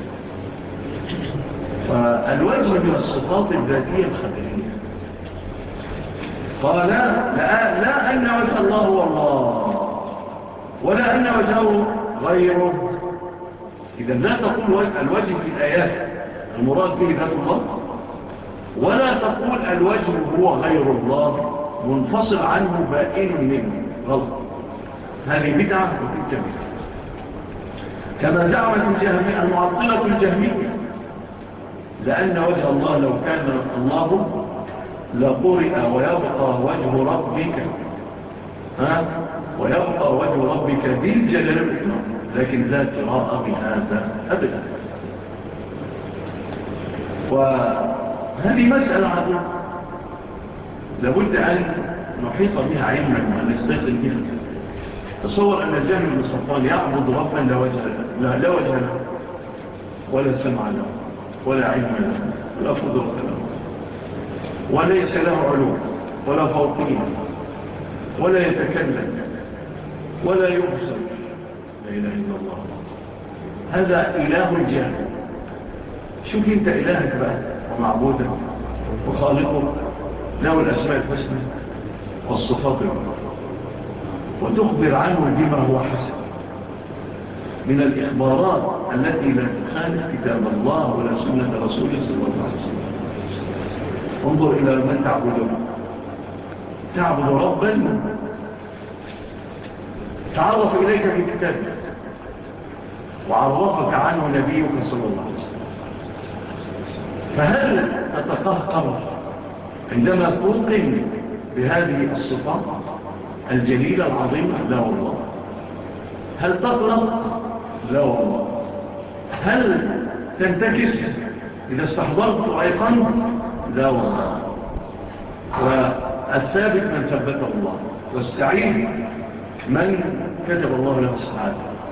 فالوجه من الصفات الذاتية الخبرية قال لا, لا أن وجه الله هو الله ولا أن وجهه غيره. إذا لا تقول الوجه في الآيات المراد به ذات الله ولا تقول الوجه هو غير الله منفصل عنه بائن منه. غلط. هذه بدعة وتلك بدعة. كما زعمت الجهمية المعطلة الجهمية لأن وجه الله لو كان الله لقرئ ويبقى وجه ربك ها ويبقى وجه ربك بالجلال والإكرام لكن لا قراءة بهذا أبدا. وهذه مسألة عظيمة لابد أن نحيط بها علما وأن نستيقن بها. تصور أن الجهل بن صفوان يعبد ربا لا وجه له لا وجه له ولا سمع له ولا علم له ولا قدرة له وليس له علوم ولا فوقية ولا يتكلم ولا يبصر. لا إله إلا الله. هذا إله الجهل. شوف انت إلهك بقى ومعبودك وخالقك له الأسماء الحسنى والصفات العلى وتخبر عنه بما هو حسن من الإخبارات التي لا تخالف كتاب الله ولا سنة رسوله صلى الله عليه وسلم. انظر إلى من تعبده. تعبد ربا تعرف إليك في كتابه وعرفك عنه نبيك صلى الله عليه وسلم. فهل تتقهقر عندما توقن بهذه الصفات الجليلة العظيمة؟ لا والله. هل تقلق؟ لا والله. هل تنتكس إذا استحضرت وأيقنت؟ لا والله. والثابت من ثبته الله واستعين من كتب الله له السعادة.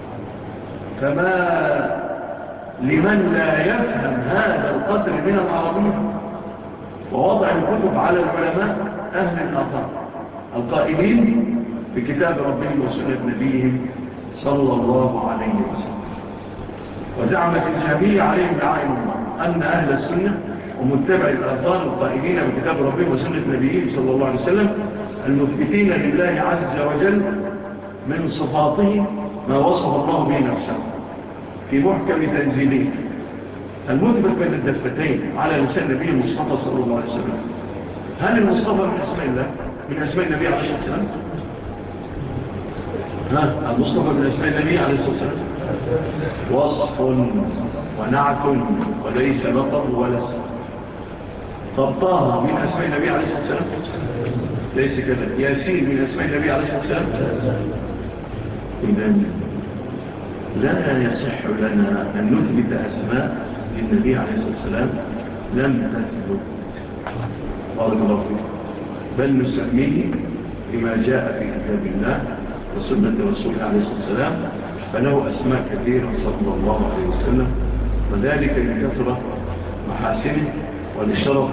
فما لمن لا يفهم هذا القدر من العربية ووضع الكتب على العلماء أهل الآثار القائمين بكتاب ربهم وسنة نبيهم صلى الله عليه وسلم. وزعمت الجهمية عليهم لعائم الله أن أهل السنة ومتبع الآثار القائمين بكتاب ربهم وسنة نبيهم صلى الله عليه وسلم المثبتين لله عز وجل من صفاته ما وصف الله به نفسه في محكم تنزيله المثبت بين الدفتين على لسان نبي المصطفى صلى الله عليه وسلم. هل المصطفى من اسماء الله من اسماء النبي عليه الصلاة والسلام؟ ها المصطفى من اسماء النبي عليه الصلاة والسلام وصف ونعت وليس لطب ولا اسم. طب طه من اسماء النبي عليه الصلاة والسلام؟ ليس كذا. ياسين من اسماء النبي عليه الصلاة والسلام؟ إذن لا يصح لنا أن نثبت أسماء للنبي عليه الصلاة والسلام لم تثبت بارك الله فيك، بل نسميه بما جاء في كتاب الله وسنة رسوله عليه الصلاة والسلام، فله أسماء كثيرة صلى الله عليه وسلم، وذلك لكثرة محاسنه ولشرف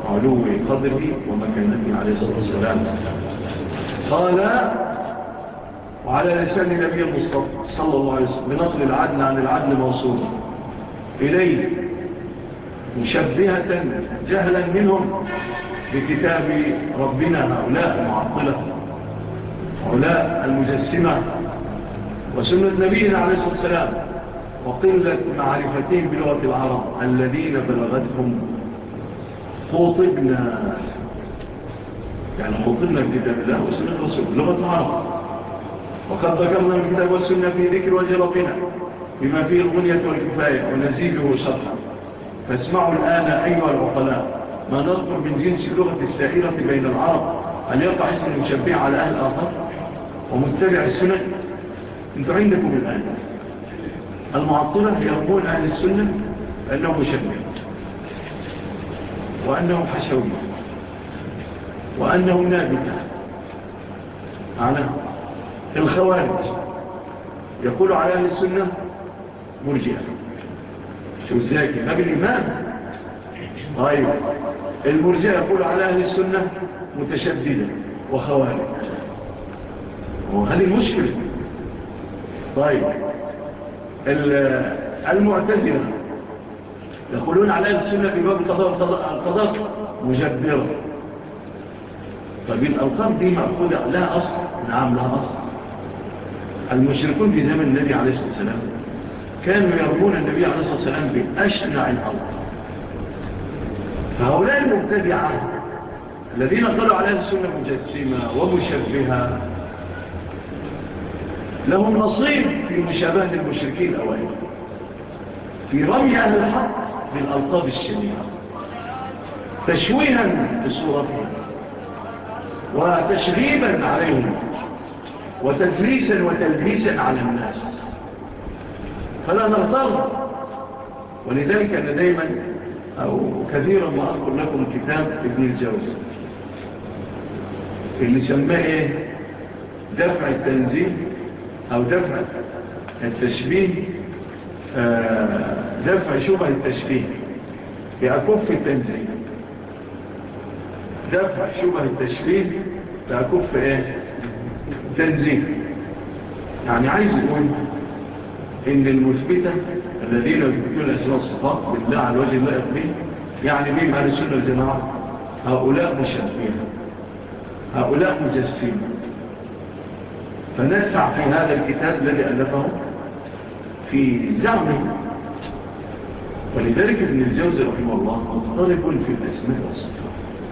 علو قدره ومكانته عليه الصلاة والسلام. قال وعلى لسان النبي المصطفى صلى الله عليه وسلم بنقل العدل عن العدل موصول إليه مشبهة جهلا منهم بكتاب ربنا هؤلاء المعطلة هؤلاء المجسمة وسنة نبينا عليه الصلاة والسلام وقلة معرفتهم بلغة العرب الذين بلغتهم خطبنا يعني خطبنا بكتاب الله وسنة الرسول بلغة العرب وقد ذكرنا الكتاب والسنة في ذكر وجه ربنا بما فيه الغنية والكفاية ونزيده شرحا فاسمعوا الآن أيها العقلاء ما نذكر من جنس اللغة السائرة بين العرب أن يقع اسم المشبه على أهل الآخر ومتبع السنة. انتوا عندكم الآن المعطلة يرمون أهل السنة أنه مشبه وأنه حشوي وأنه نابتة على الخوارج يقول على أهل السنة مرجئة شو الزاكي ما بالإمام طيب المرجئة يقول على أهل السنة متشددة وخوارج وهذه المشكلة. طيب المعتزلة يقولون على أهل السنة في باب القضاء مجبرة. طيب الألقاب دي مأخوذة لها أصل نعم لها أصل. المشركون في زمن النبي عليه الصلاة والسلام كانوا يرمون النبي عليه الصلاة والسلام بأشنع الألقاب فهؤلاء المبتدعة الذين قالوا على السنة مجسمة ومشبهة لهم نصيب في مشابهة المشركين الأوائل في رمي أهل الحق بالألقاب الشنيعة تشويها بصورتهم وتشغيبا عليهم وتدليسا وتلبيسا على الناس فلا نغتر. ولذلك أنا دايما أو كثيرا ما أذكر لكم كتاب ابن الجوزي اللي سماه إيه؟ دفع التنزيل أو دفع التشبيه آه دفع شبه التشبيه بأكف التنزيل دفع شبه التشبيه بأكف إيه؟ تنزيل يعني عايز يقول إن المثبتة الذين يثبتون الأسماء والصفات بالله على الوجه اللائق به يعني بهم أهل السنة والجماعة هؤلاء مشبهين هؤلاء مجسمين فندفع في هذا الكتاب الذي ألفه في زعمه. ولذلك ابن الجوزي رحمه الله مضطرب في الأسماء والصفات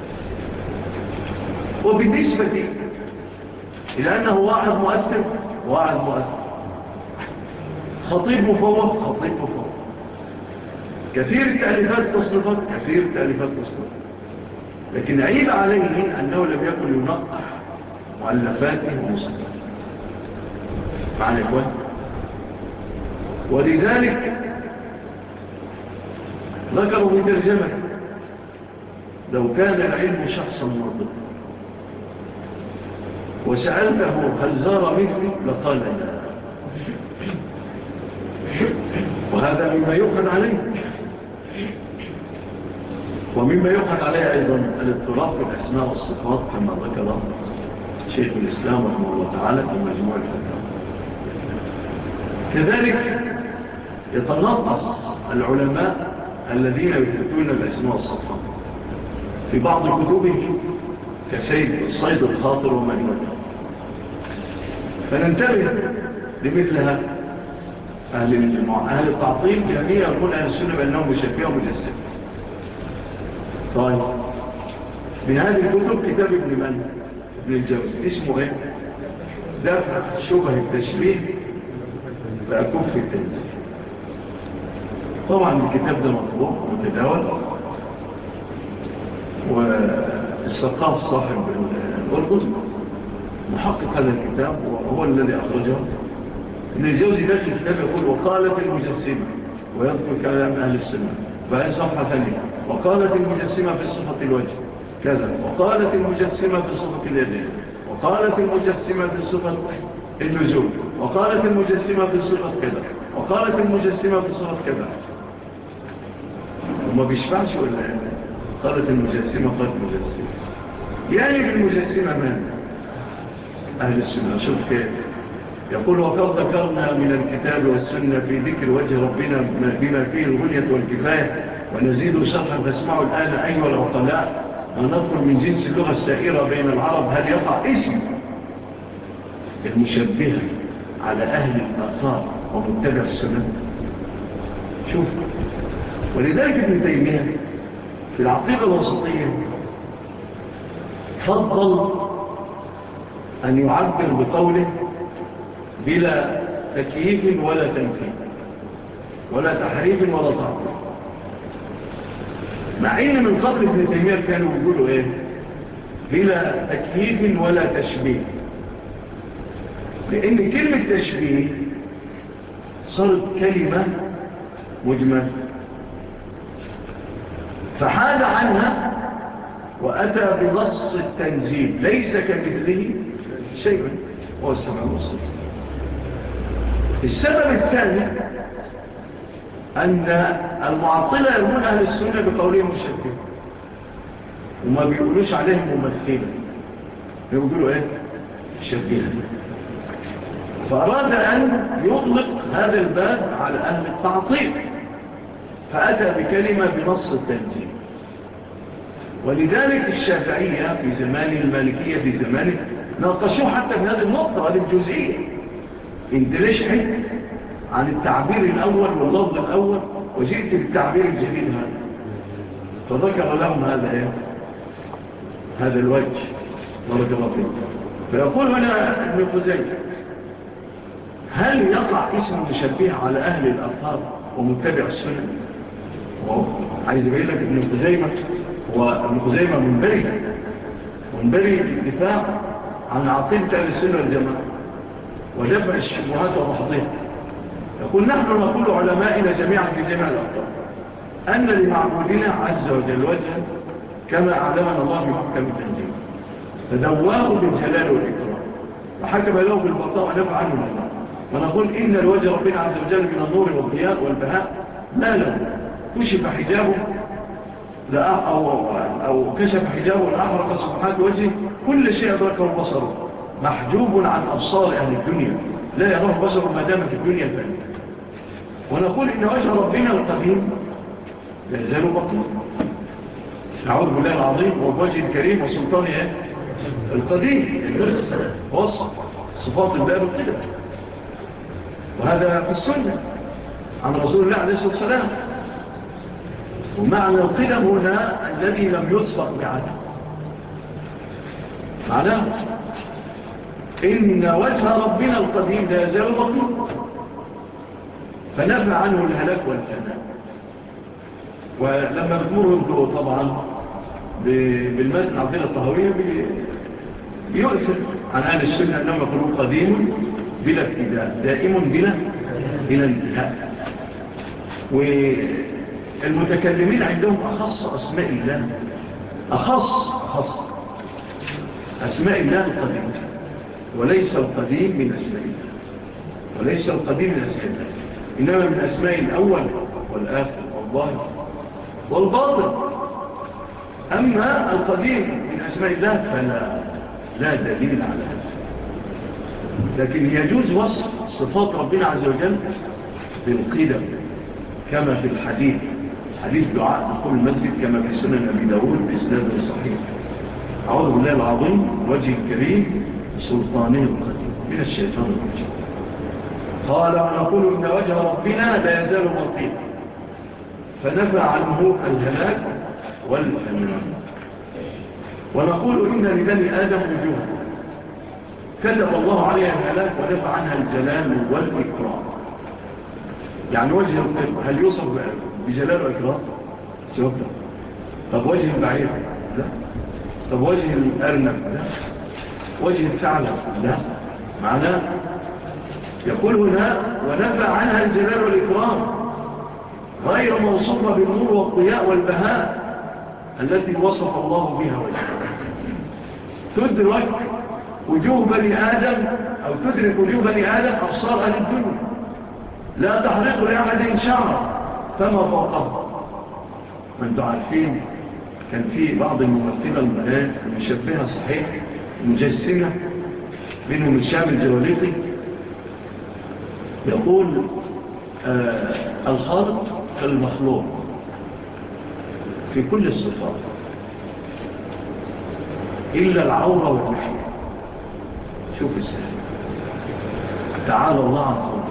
وبالنسبة إلى أنه واحد مؤثر واحد مؤثر خطيب مفوض خطيب مفوض كثير التأليفات تصنفات كثير التأليفات تصنفات لكن عيب عليه أنه لم يكن ينقح مؤلفاته ومصنفاته معنى إخوان. ولذلك ذكروا في ترجمة لو كان العلم شخصا مرضى وسألته هل زار مثلي لقال لا وهذا مما يؤخذ عليه ومما يؤخذ عليه أيضا الاضطراب في الأسماء والصفات كما ذكر شيخ الإسلام رحمه الله تعالى في مجموع الفتاوى. كذلك يتنقص العلماء الذين يثبتون الأسماء والصفات في بعض كتبهم كسيد الصيد الخاطر وما يوجد فننتبه لمثل هذا. أهل, المع... أهل التعطيل جميع يقول أهل السنة بأنهم مشبهة ومجسد. طيب من هذه الكتب كتاب ابن من؟ ابن الجوزي اسمه ايه؟ دفع شبه التشبيه بأكف التنزيل. طبعا الكتاب ده مطبوع ومتداول والسقاف صاحب الأردن محقق هذا الكتاب وهو الذي أخرجه. ابن الجوزي داخل الكتاب يقول وقالت المجسمة ويذكر كلام أهل السنة بقى صفحة ثانية وقالت المجسمة في صفة الوجه كذا وقالت المجسمة في صفة اليدين وقالت المجسمة في صفة النزول وقالت المجسمة في صفة كذا وقالت المجسمة في صفة كذا وما بيشفعش ولا يعني قالت المجسمة قالت المجسمة يعني المجسمة من أهل السنة شوف كيف يقول وقد ذكرنا من الكتاب والسنة في ذكر وجه ربنا بما فيه الغنية والكفاية ونزيد شرحا فاسمعوا الآن أيها العقلاء ونذكر من جنس اللغة السائرة بين العرب هل يقع اسم المشبهة على أهل الآثار ومتبع السنة. شوف، ولذلك ابن تيمية في العقيدة الوسطية فضل أن يعبر بقوله بلا تكييف ولا تنفيذ ولا تحريف ولا تعطيل، مع إن من قبل ابن تيمية كانوا يقولوا إيه بلا تكييف ولا تشبيه، لأن كلمة تشبيه صارت كلمة مجملة فحاد عنها وأتى بنص التنزيل ليس كمثله شيء هو السمع المصري. السبب الثاني أن المعطلة يرمون أهل السنة بقولهم مشبه وما بيقولوش عليهم ممثلة، يقولوا إيه شبيه، فأراد أن يطلق هذا الباب على أهل التعطيل فأتى بكلمة بنص التنزيل. ولذلك الشافعية في زمان المالكية في زمانه ناقشوه حتى في هذه النقطة هذه الجزئية، انت ليش حد عن التعبير الأول واللفظ الأول وجئت بالتعبير الجديد هذا؟ فذكر لهم هذا إيه؟ هذا الوجه بارك الله فيه. فيقول هنا ابن خزيمة هل يقع اسم مشبه على أهل الأطهار ومتبع السنة؟ عايز يقول لك ابن خزيمة وابن خزيمة منبري منبري للدفاع عن عقيدة أهل السنة والجماعة ودفع الشبهات ومحضها. يقول نحن نقول علمائنا جميعا في جميع الأقطار أن لمعبودنا عز وجل وجها كما أعلمنا الله بمحكم التنزيل فدواه بالجلال والإكرام وحكم له بالبقاء ونفع عنه الله. ونقول إن الوجه ربنا عز وجل من النور والضياء والبهاء ما له كشف حجابه لا أو, أو كشف حجابه لأحرق سبحانه وجهه كل شيء أدركه بصره محجوب عن أبصار أهل الدنيا لا يراه بصره ما دام في الدنيا الفانية. ونقول إن وجه ربنا القديم لا يزال بقيا نعوذ بالله العظيم وبوجه الكريم وسلطانه القديم وصف صفات الله بالقدم، وهذا في السنة عن رسول الله عليه الصلاة والسلام. ومعنى القدم هنا الذي لم يسبق بعده، معناه إن وجه ربنا القديم لا يزال بقيا فنفى عنه الهلاك والفناء. ولما بتمر طبعا بالمتن عقيدة الطهوية بيؤثر عن أهل السنة أنهم يقولون قديم بلا ابتداء دائم بلا بلا انتهاء. والمتكلمين عندهم أخص أسماء الله أخص أخص أسماء الله القديم وليس القديم من أسماء الله وليس القديم من أسماء الله إنما من أسماء الأول والآخر والظاهر والباطن. أما القديم من أسماء الله فلا لا دليل على هذا، لكن يجوز وصف صفات ربنا عز وجل بالقدم كما في الحديث حديث دعاء دخول المسجد كما في سنن أبي داود بإسناد صحيح أعوذ بالله العظيم وجه الكريم سلطانه القديم من الشيطان الرجيم. قال ونقول إن وجه ربنا لا يزال باقيا فنفى عنه الهلاك والفناء. ونقول إن لبني آدم وجوها كتب الله عليها الهلاك ونفى عنها الجلال والإكرام. يعني وجه هل يوصف بجلال وإكرام؟ سيبقى. طب وجه البعير؟ لا. طب وجه الأرنب؟ لا. وجه الثعلب؟ لا. معناه يقول هنا ونفى عنها الجلال والإكرام غير موصوفة بالنور والضياء والبهاء التي وصف الله بها وجهها. تدرك وجوه بني آدم أو تدرك وجوه بني آدم أبصار أهل الدنيا لا تحرق لأحد شعر فما فوقه. وانتم عارفين كان في بعض الممثلة المشبهة صحيح مجسمة منهم الشام الجواليقي يقول آه الخالق كالمخلوق في كل الصفات إلا العورة واللحية. شوف السهل، تعالى الله عن قوله.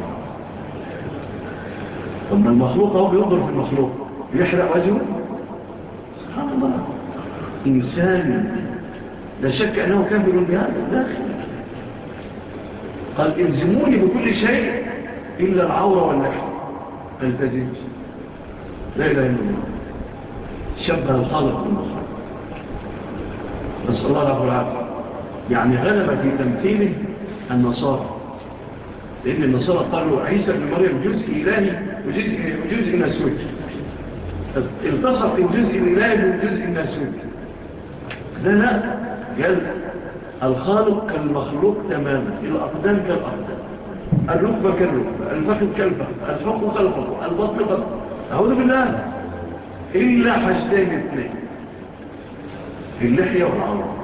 ثم المخلوق هو بينظر في المخلوق يحرق وجهه، سبحان الله. إنسان لا شك أنه كافر بهذا الداخل. قال الزموني بكل شيء إلا العورة واللحية التزم. لا إله إلا الله. شبه الخالق بالمخلوق، نسأل الله له العافية. يعني غلب في تمثيله النصارى، لأن النصارى قالوا عيسى بن مريم جزء إلهي وجزء, وجزء ناسوت، التصق الجزء الإلهي والجزء الناسوت. لا لا، قال الخالق كالمخلوق تماما، الأقدام كالأقدام، الركبة كالركبة، الفخذ كالفخذ، الحق كالحق، البطن كالبطن. أعوذ بالله، إلا حاجتين اثنين، اللحية والعورة.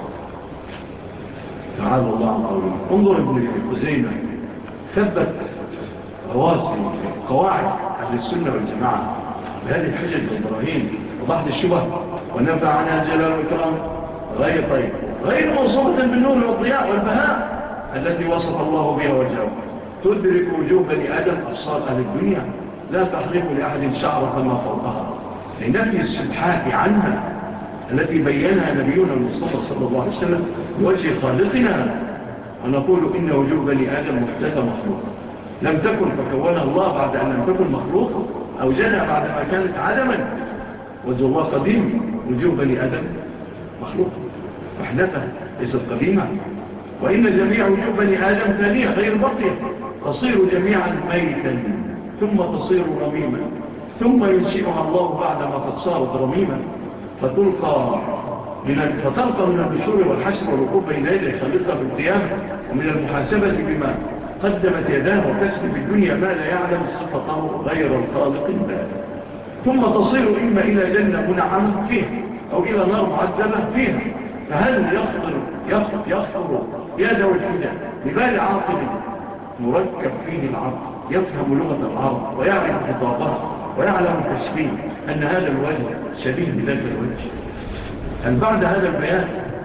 تعالى الله عن قوله. انظر ابن خزيمة ثبت رواسي قواعد أهل السنة والجماعة بهذه الحجج والبراهين وبعض الشبه، ونفعنا جلال والكرام غير طيب غير موصوفة بالنور والضياء والبهاء التي وصف الله بها وجهه، تدرك وجوه بني آدم أبصار أهل الدنيا، لا تخلق لأحد شعر فما فوقها، لنفي السبحات عنها التي بيّنها نبينا المصطفى صلى الله عليه وسلم بوجه خالقنا. ونقول إن وجوه بني آدم محدثة مخلوقة، لم تكن فكونها الله بعد أن لم تكن مخلوقة، أوجدها بعدما كانت عدما. وجه الله قديم، وجوه بني آدم مخلوقة محدثة ليست قديمة. وإن جميع وجوه بني آدم ثانية غير بقية، تصير جميعا ميتا ثم تصير رميما، ثم ينشئها الله بعدما قد صارت رميما، فتلقى من فتلقى من النشور والحشر والوقوف بين يدي خالقها في القيامة، ومن المحاسبة بما قدمت يداه وكسب في الدنيا ما لا يعلم صفته غير الخالق البارئ، ثم تصير إما إلى جنة منعمة فيها أو إلى نار معذبة فيها. فهل يخطر يخطر, يخطر يده الحجة ببال عاقل مركب فيه العرض يفهم لغة العرض ويعرف خطابها ويعلم التشبيه أن هذا الوجه شبيه بذلك الوجه؟ هل بعد هذا البيان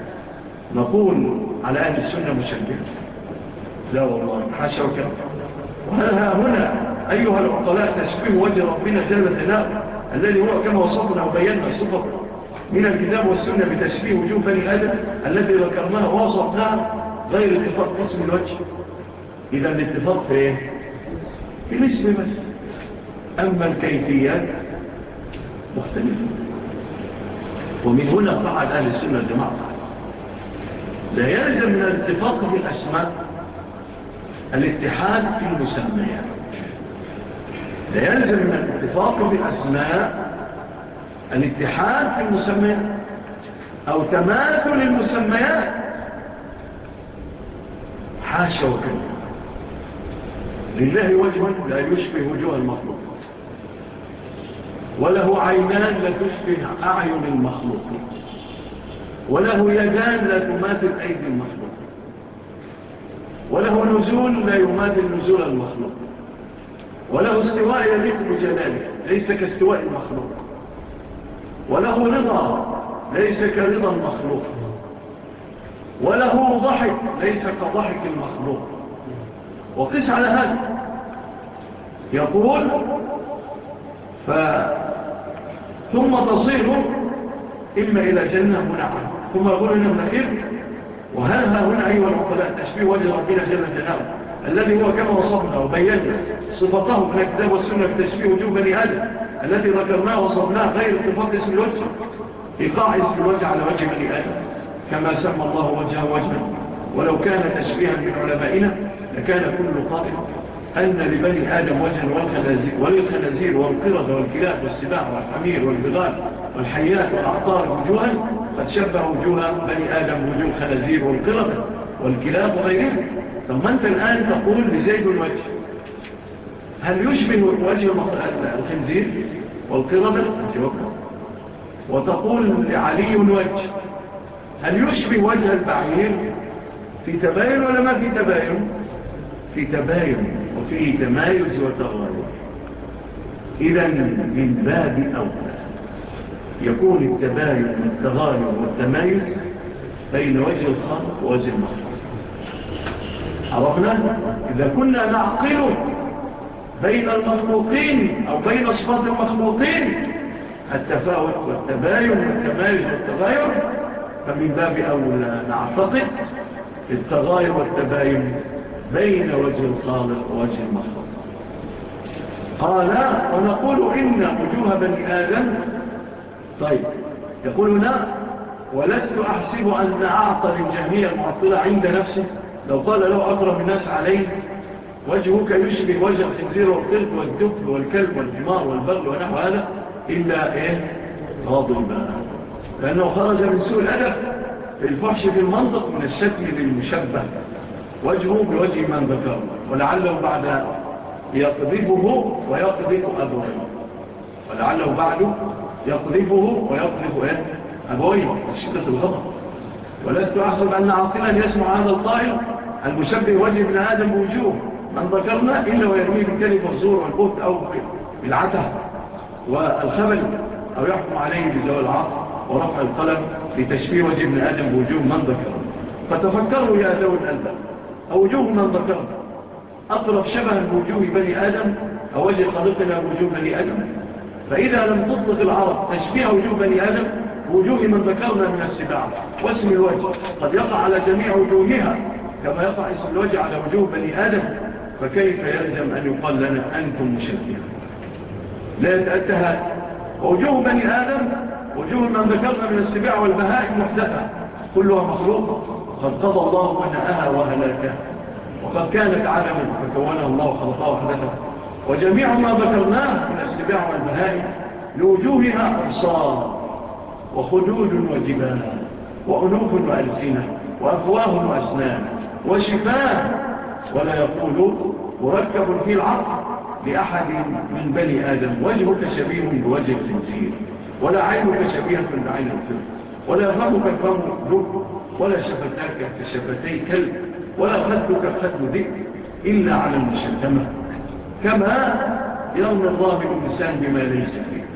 نقول على أهل السنة مشبه؟ لا والله، حاشا وكذا. وهل ها هنا أيها العقلاء تشبيه وجه ربنا جل جلاله الذي هو كما وصفنا وبينا صفة من الكتاب والسنة بتشبيه وجوه بني آدم التي ذكرناها ووصفناها غير اتفاق اسم الوجه؟ إذا الاتفاق في إيه؟ في الاسم بس، أما الكيفيات مختلفة. ومن هنا قاعد أهل السنة الجماعة لا يلزم من الاتفاق في الأسماء الاتحاد في المسميات، لا يلزم من الاتفاق في الأسماء الاتحاد في المسميات أو تماثل المسميات، حاشا وكذا. لله وجه لا يشبه وجوه المخلوق، وله عينان لا تشبه أعين المخلوق، وله يدان لا تماثل أيدي المخلوق، وله نزول لا يماثل نزول المخلوق، وله استواء يليق بجلاله ليس كاستواء المخلوق، وله رضا ليس كرضا المخلوق، وله ضحك ليس كضحك المخلوق. وقس على هذا يقول ف... ثم تصير إما إلى جنة منعم، ثم يقول إنه من الأخير وهل ها هنا أيها العقلاء تشبيه وجه ربنا جل جلاله الذي هو كما وصفنا وبينا صفته من الكتاب والسنة بتشبيه وجوه بني آدم التي ذكرناه وصفناه غير اتفاق اسم الوجه، إيقاع اسم الوجه على وجه بني آدم كما سمى الله وجهه وجها. ولو كان تشبيها من علمائنا لكان كل قائل أن لبني آدم وجها وللخنازير والقردة والكلاب والسباع والحمير والبغال والحيات والأعطار وجوها قد شبه وجوه بني آدم وجوه الخنازير والقردة والكلاب وغيرهم. ثم أنت الآن تقول لزيد وجه، هل يشبه وجه الخنزير والقردة؟ وتقول لعلي وجه، هل يشبه وجه البعير في تباين ولا ما في تباين؟ في تباين. وفيه تمايز وتغاير. إذا من باب أولى يكون التباين والتغاير والتمايز بين وجه الخالق ووجه المخلوق. عرفنا؟ إذا كنا نعقل بين المخلوقين أو بين صفات المخلوقين التفاوت والتباين والتمايز والتغاير، فمن باب أولى نعتقد التغاير والتباين بين وجه الخالق ووجه المخلوق. قال ونقول إن وجوه بني آدم. طيب يقول لا، ولست أحسب أن أعطى الجهمية المعطلة عند نفسه لو قال له أكرم الناس عليه وجهك يشبه وجه الخنزير والقرد والدب والكلب والحمار والبغل ونحو هذا إلا إيه غاضبا، لأنه خرج من سوء الأدب في الفحش في المنطق من الشكل للمشبه وجهه بوجه من ذكر، ولعله بعد يقذفه ويقذف أبويه ولعله بعد يقذفه ويقذف إيه أبويه شدة الغضب. ولست أحسب أن عاقلا يسمع هذا القائل المشبه وجه ابن آدم بوجوه من ذكرنا إلا ويرميه بالكذب والزور والبهت أو بالعته والخبل، أو يحكم عليه بزوال العقل ورفع القلم لتشبيه وجه ابن آدم بوجوه من ذكرنا. فتفكروا يا ذوي الألباب، أو وجوه من ذكرنا أقرب شبها بوجوه بني آدم أو وجه خلقنا بوجوه بني آدم؟ فإذا لم تطلق العرب تشبيه وجوه بني آدم بوجوه من ذكرنا من السباع، واسم الوجه قد يقع على جميع وجوهها كما يقع اسم الوجه على وجوه بني آدم، فكيف يلزم أن يقال لنا أنتم مشبهون؟ لا يتأتى هذا. ووجوه بني آدم وجوه من ذكرنا من السباع والبهائم محدثة كلها مخلوقة قد قضى الله منعها وهلاكها، وقد كانت عالما فكونها الله وخلقها وحدثها. وجميع ما ذكرناه من السباع والبهائم لوجوهها أبصار وخدود وجبال وأنوف وألسنة وأفواه وأسنان وشفاه، ولا يقول مركب في العقل لأحد من بني آدم وجهك شبيه بوجه الخنزير، ولا عينك شبيهة بعين القرد، ولا فمك فم ذب، ولا شفتاك كشفتي كلب، ولا خدك خد ذئب إلا على المشتمة، كما يرمي الله الإنسان بما ليس فيه.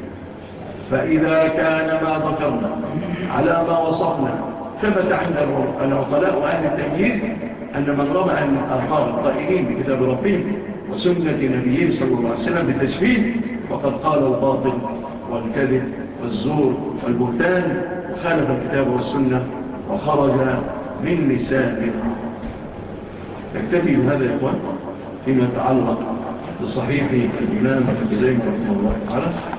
فإذا كان ما ذكرنا على ما وصفنا ثبت عند العقلاء وأهل التمييز أن من رمى أهل الآخار القائلين بكتاب ربهم وسنة نبيين صلى الله عليه وسلم بالتشبيه فقد قال الباطل والكذب والزور والبهتان وخالف الكتاب والسنة وخرج من لسان العرب. نكتفي بهذا يا إخوان فيما يتعلق بصحيح الإمام ابن خزيمة رحمه الله تعالى.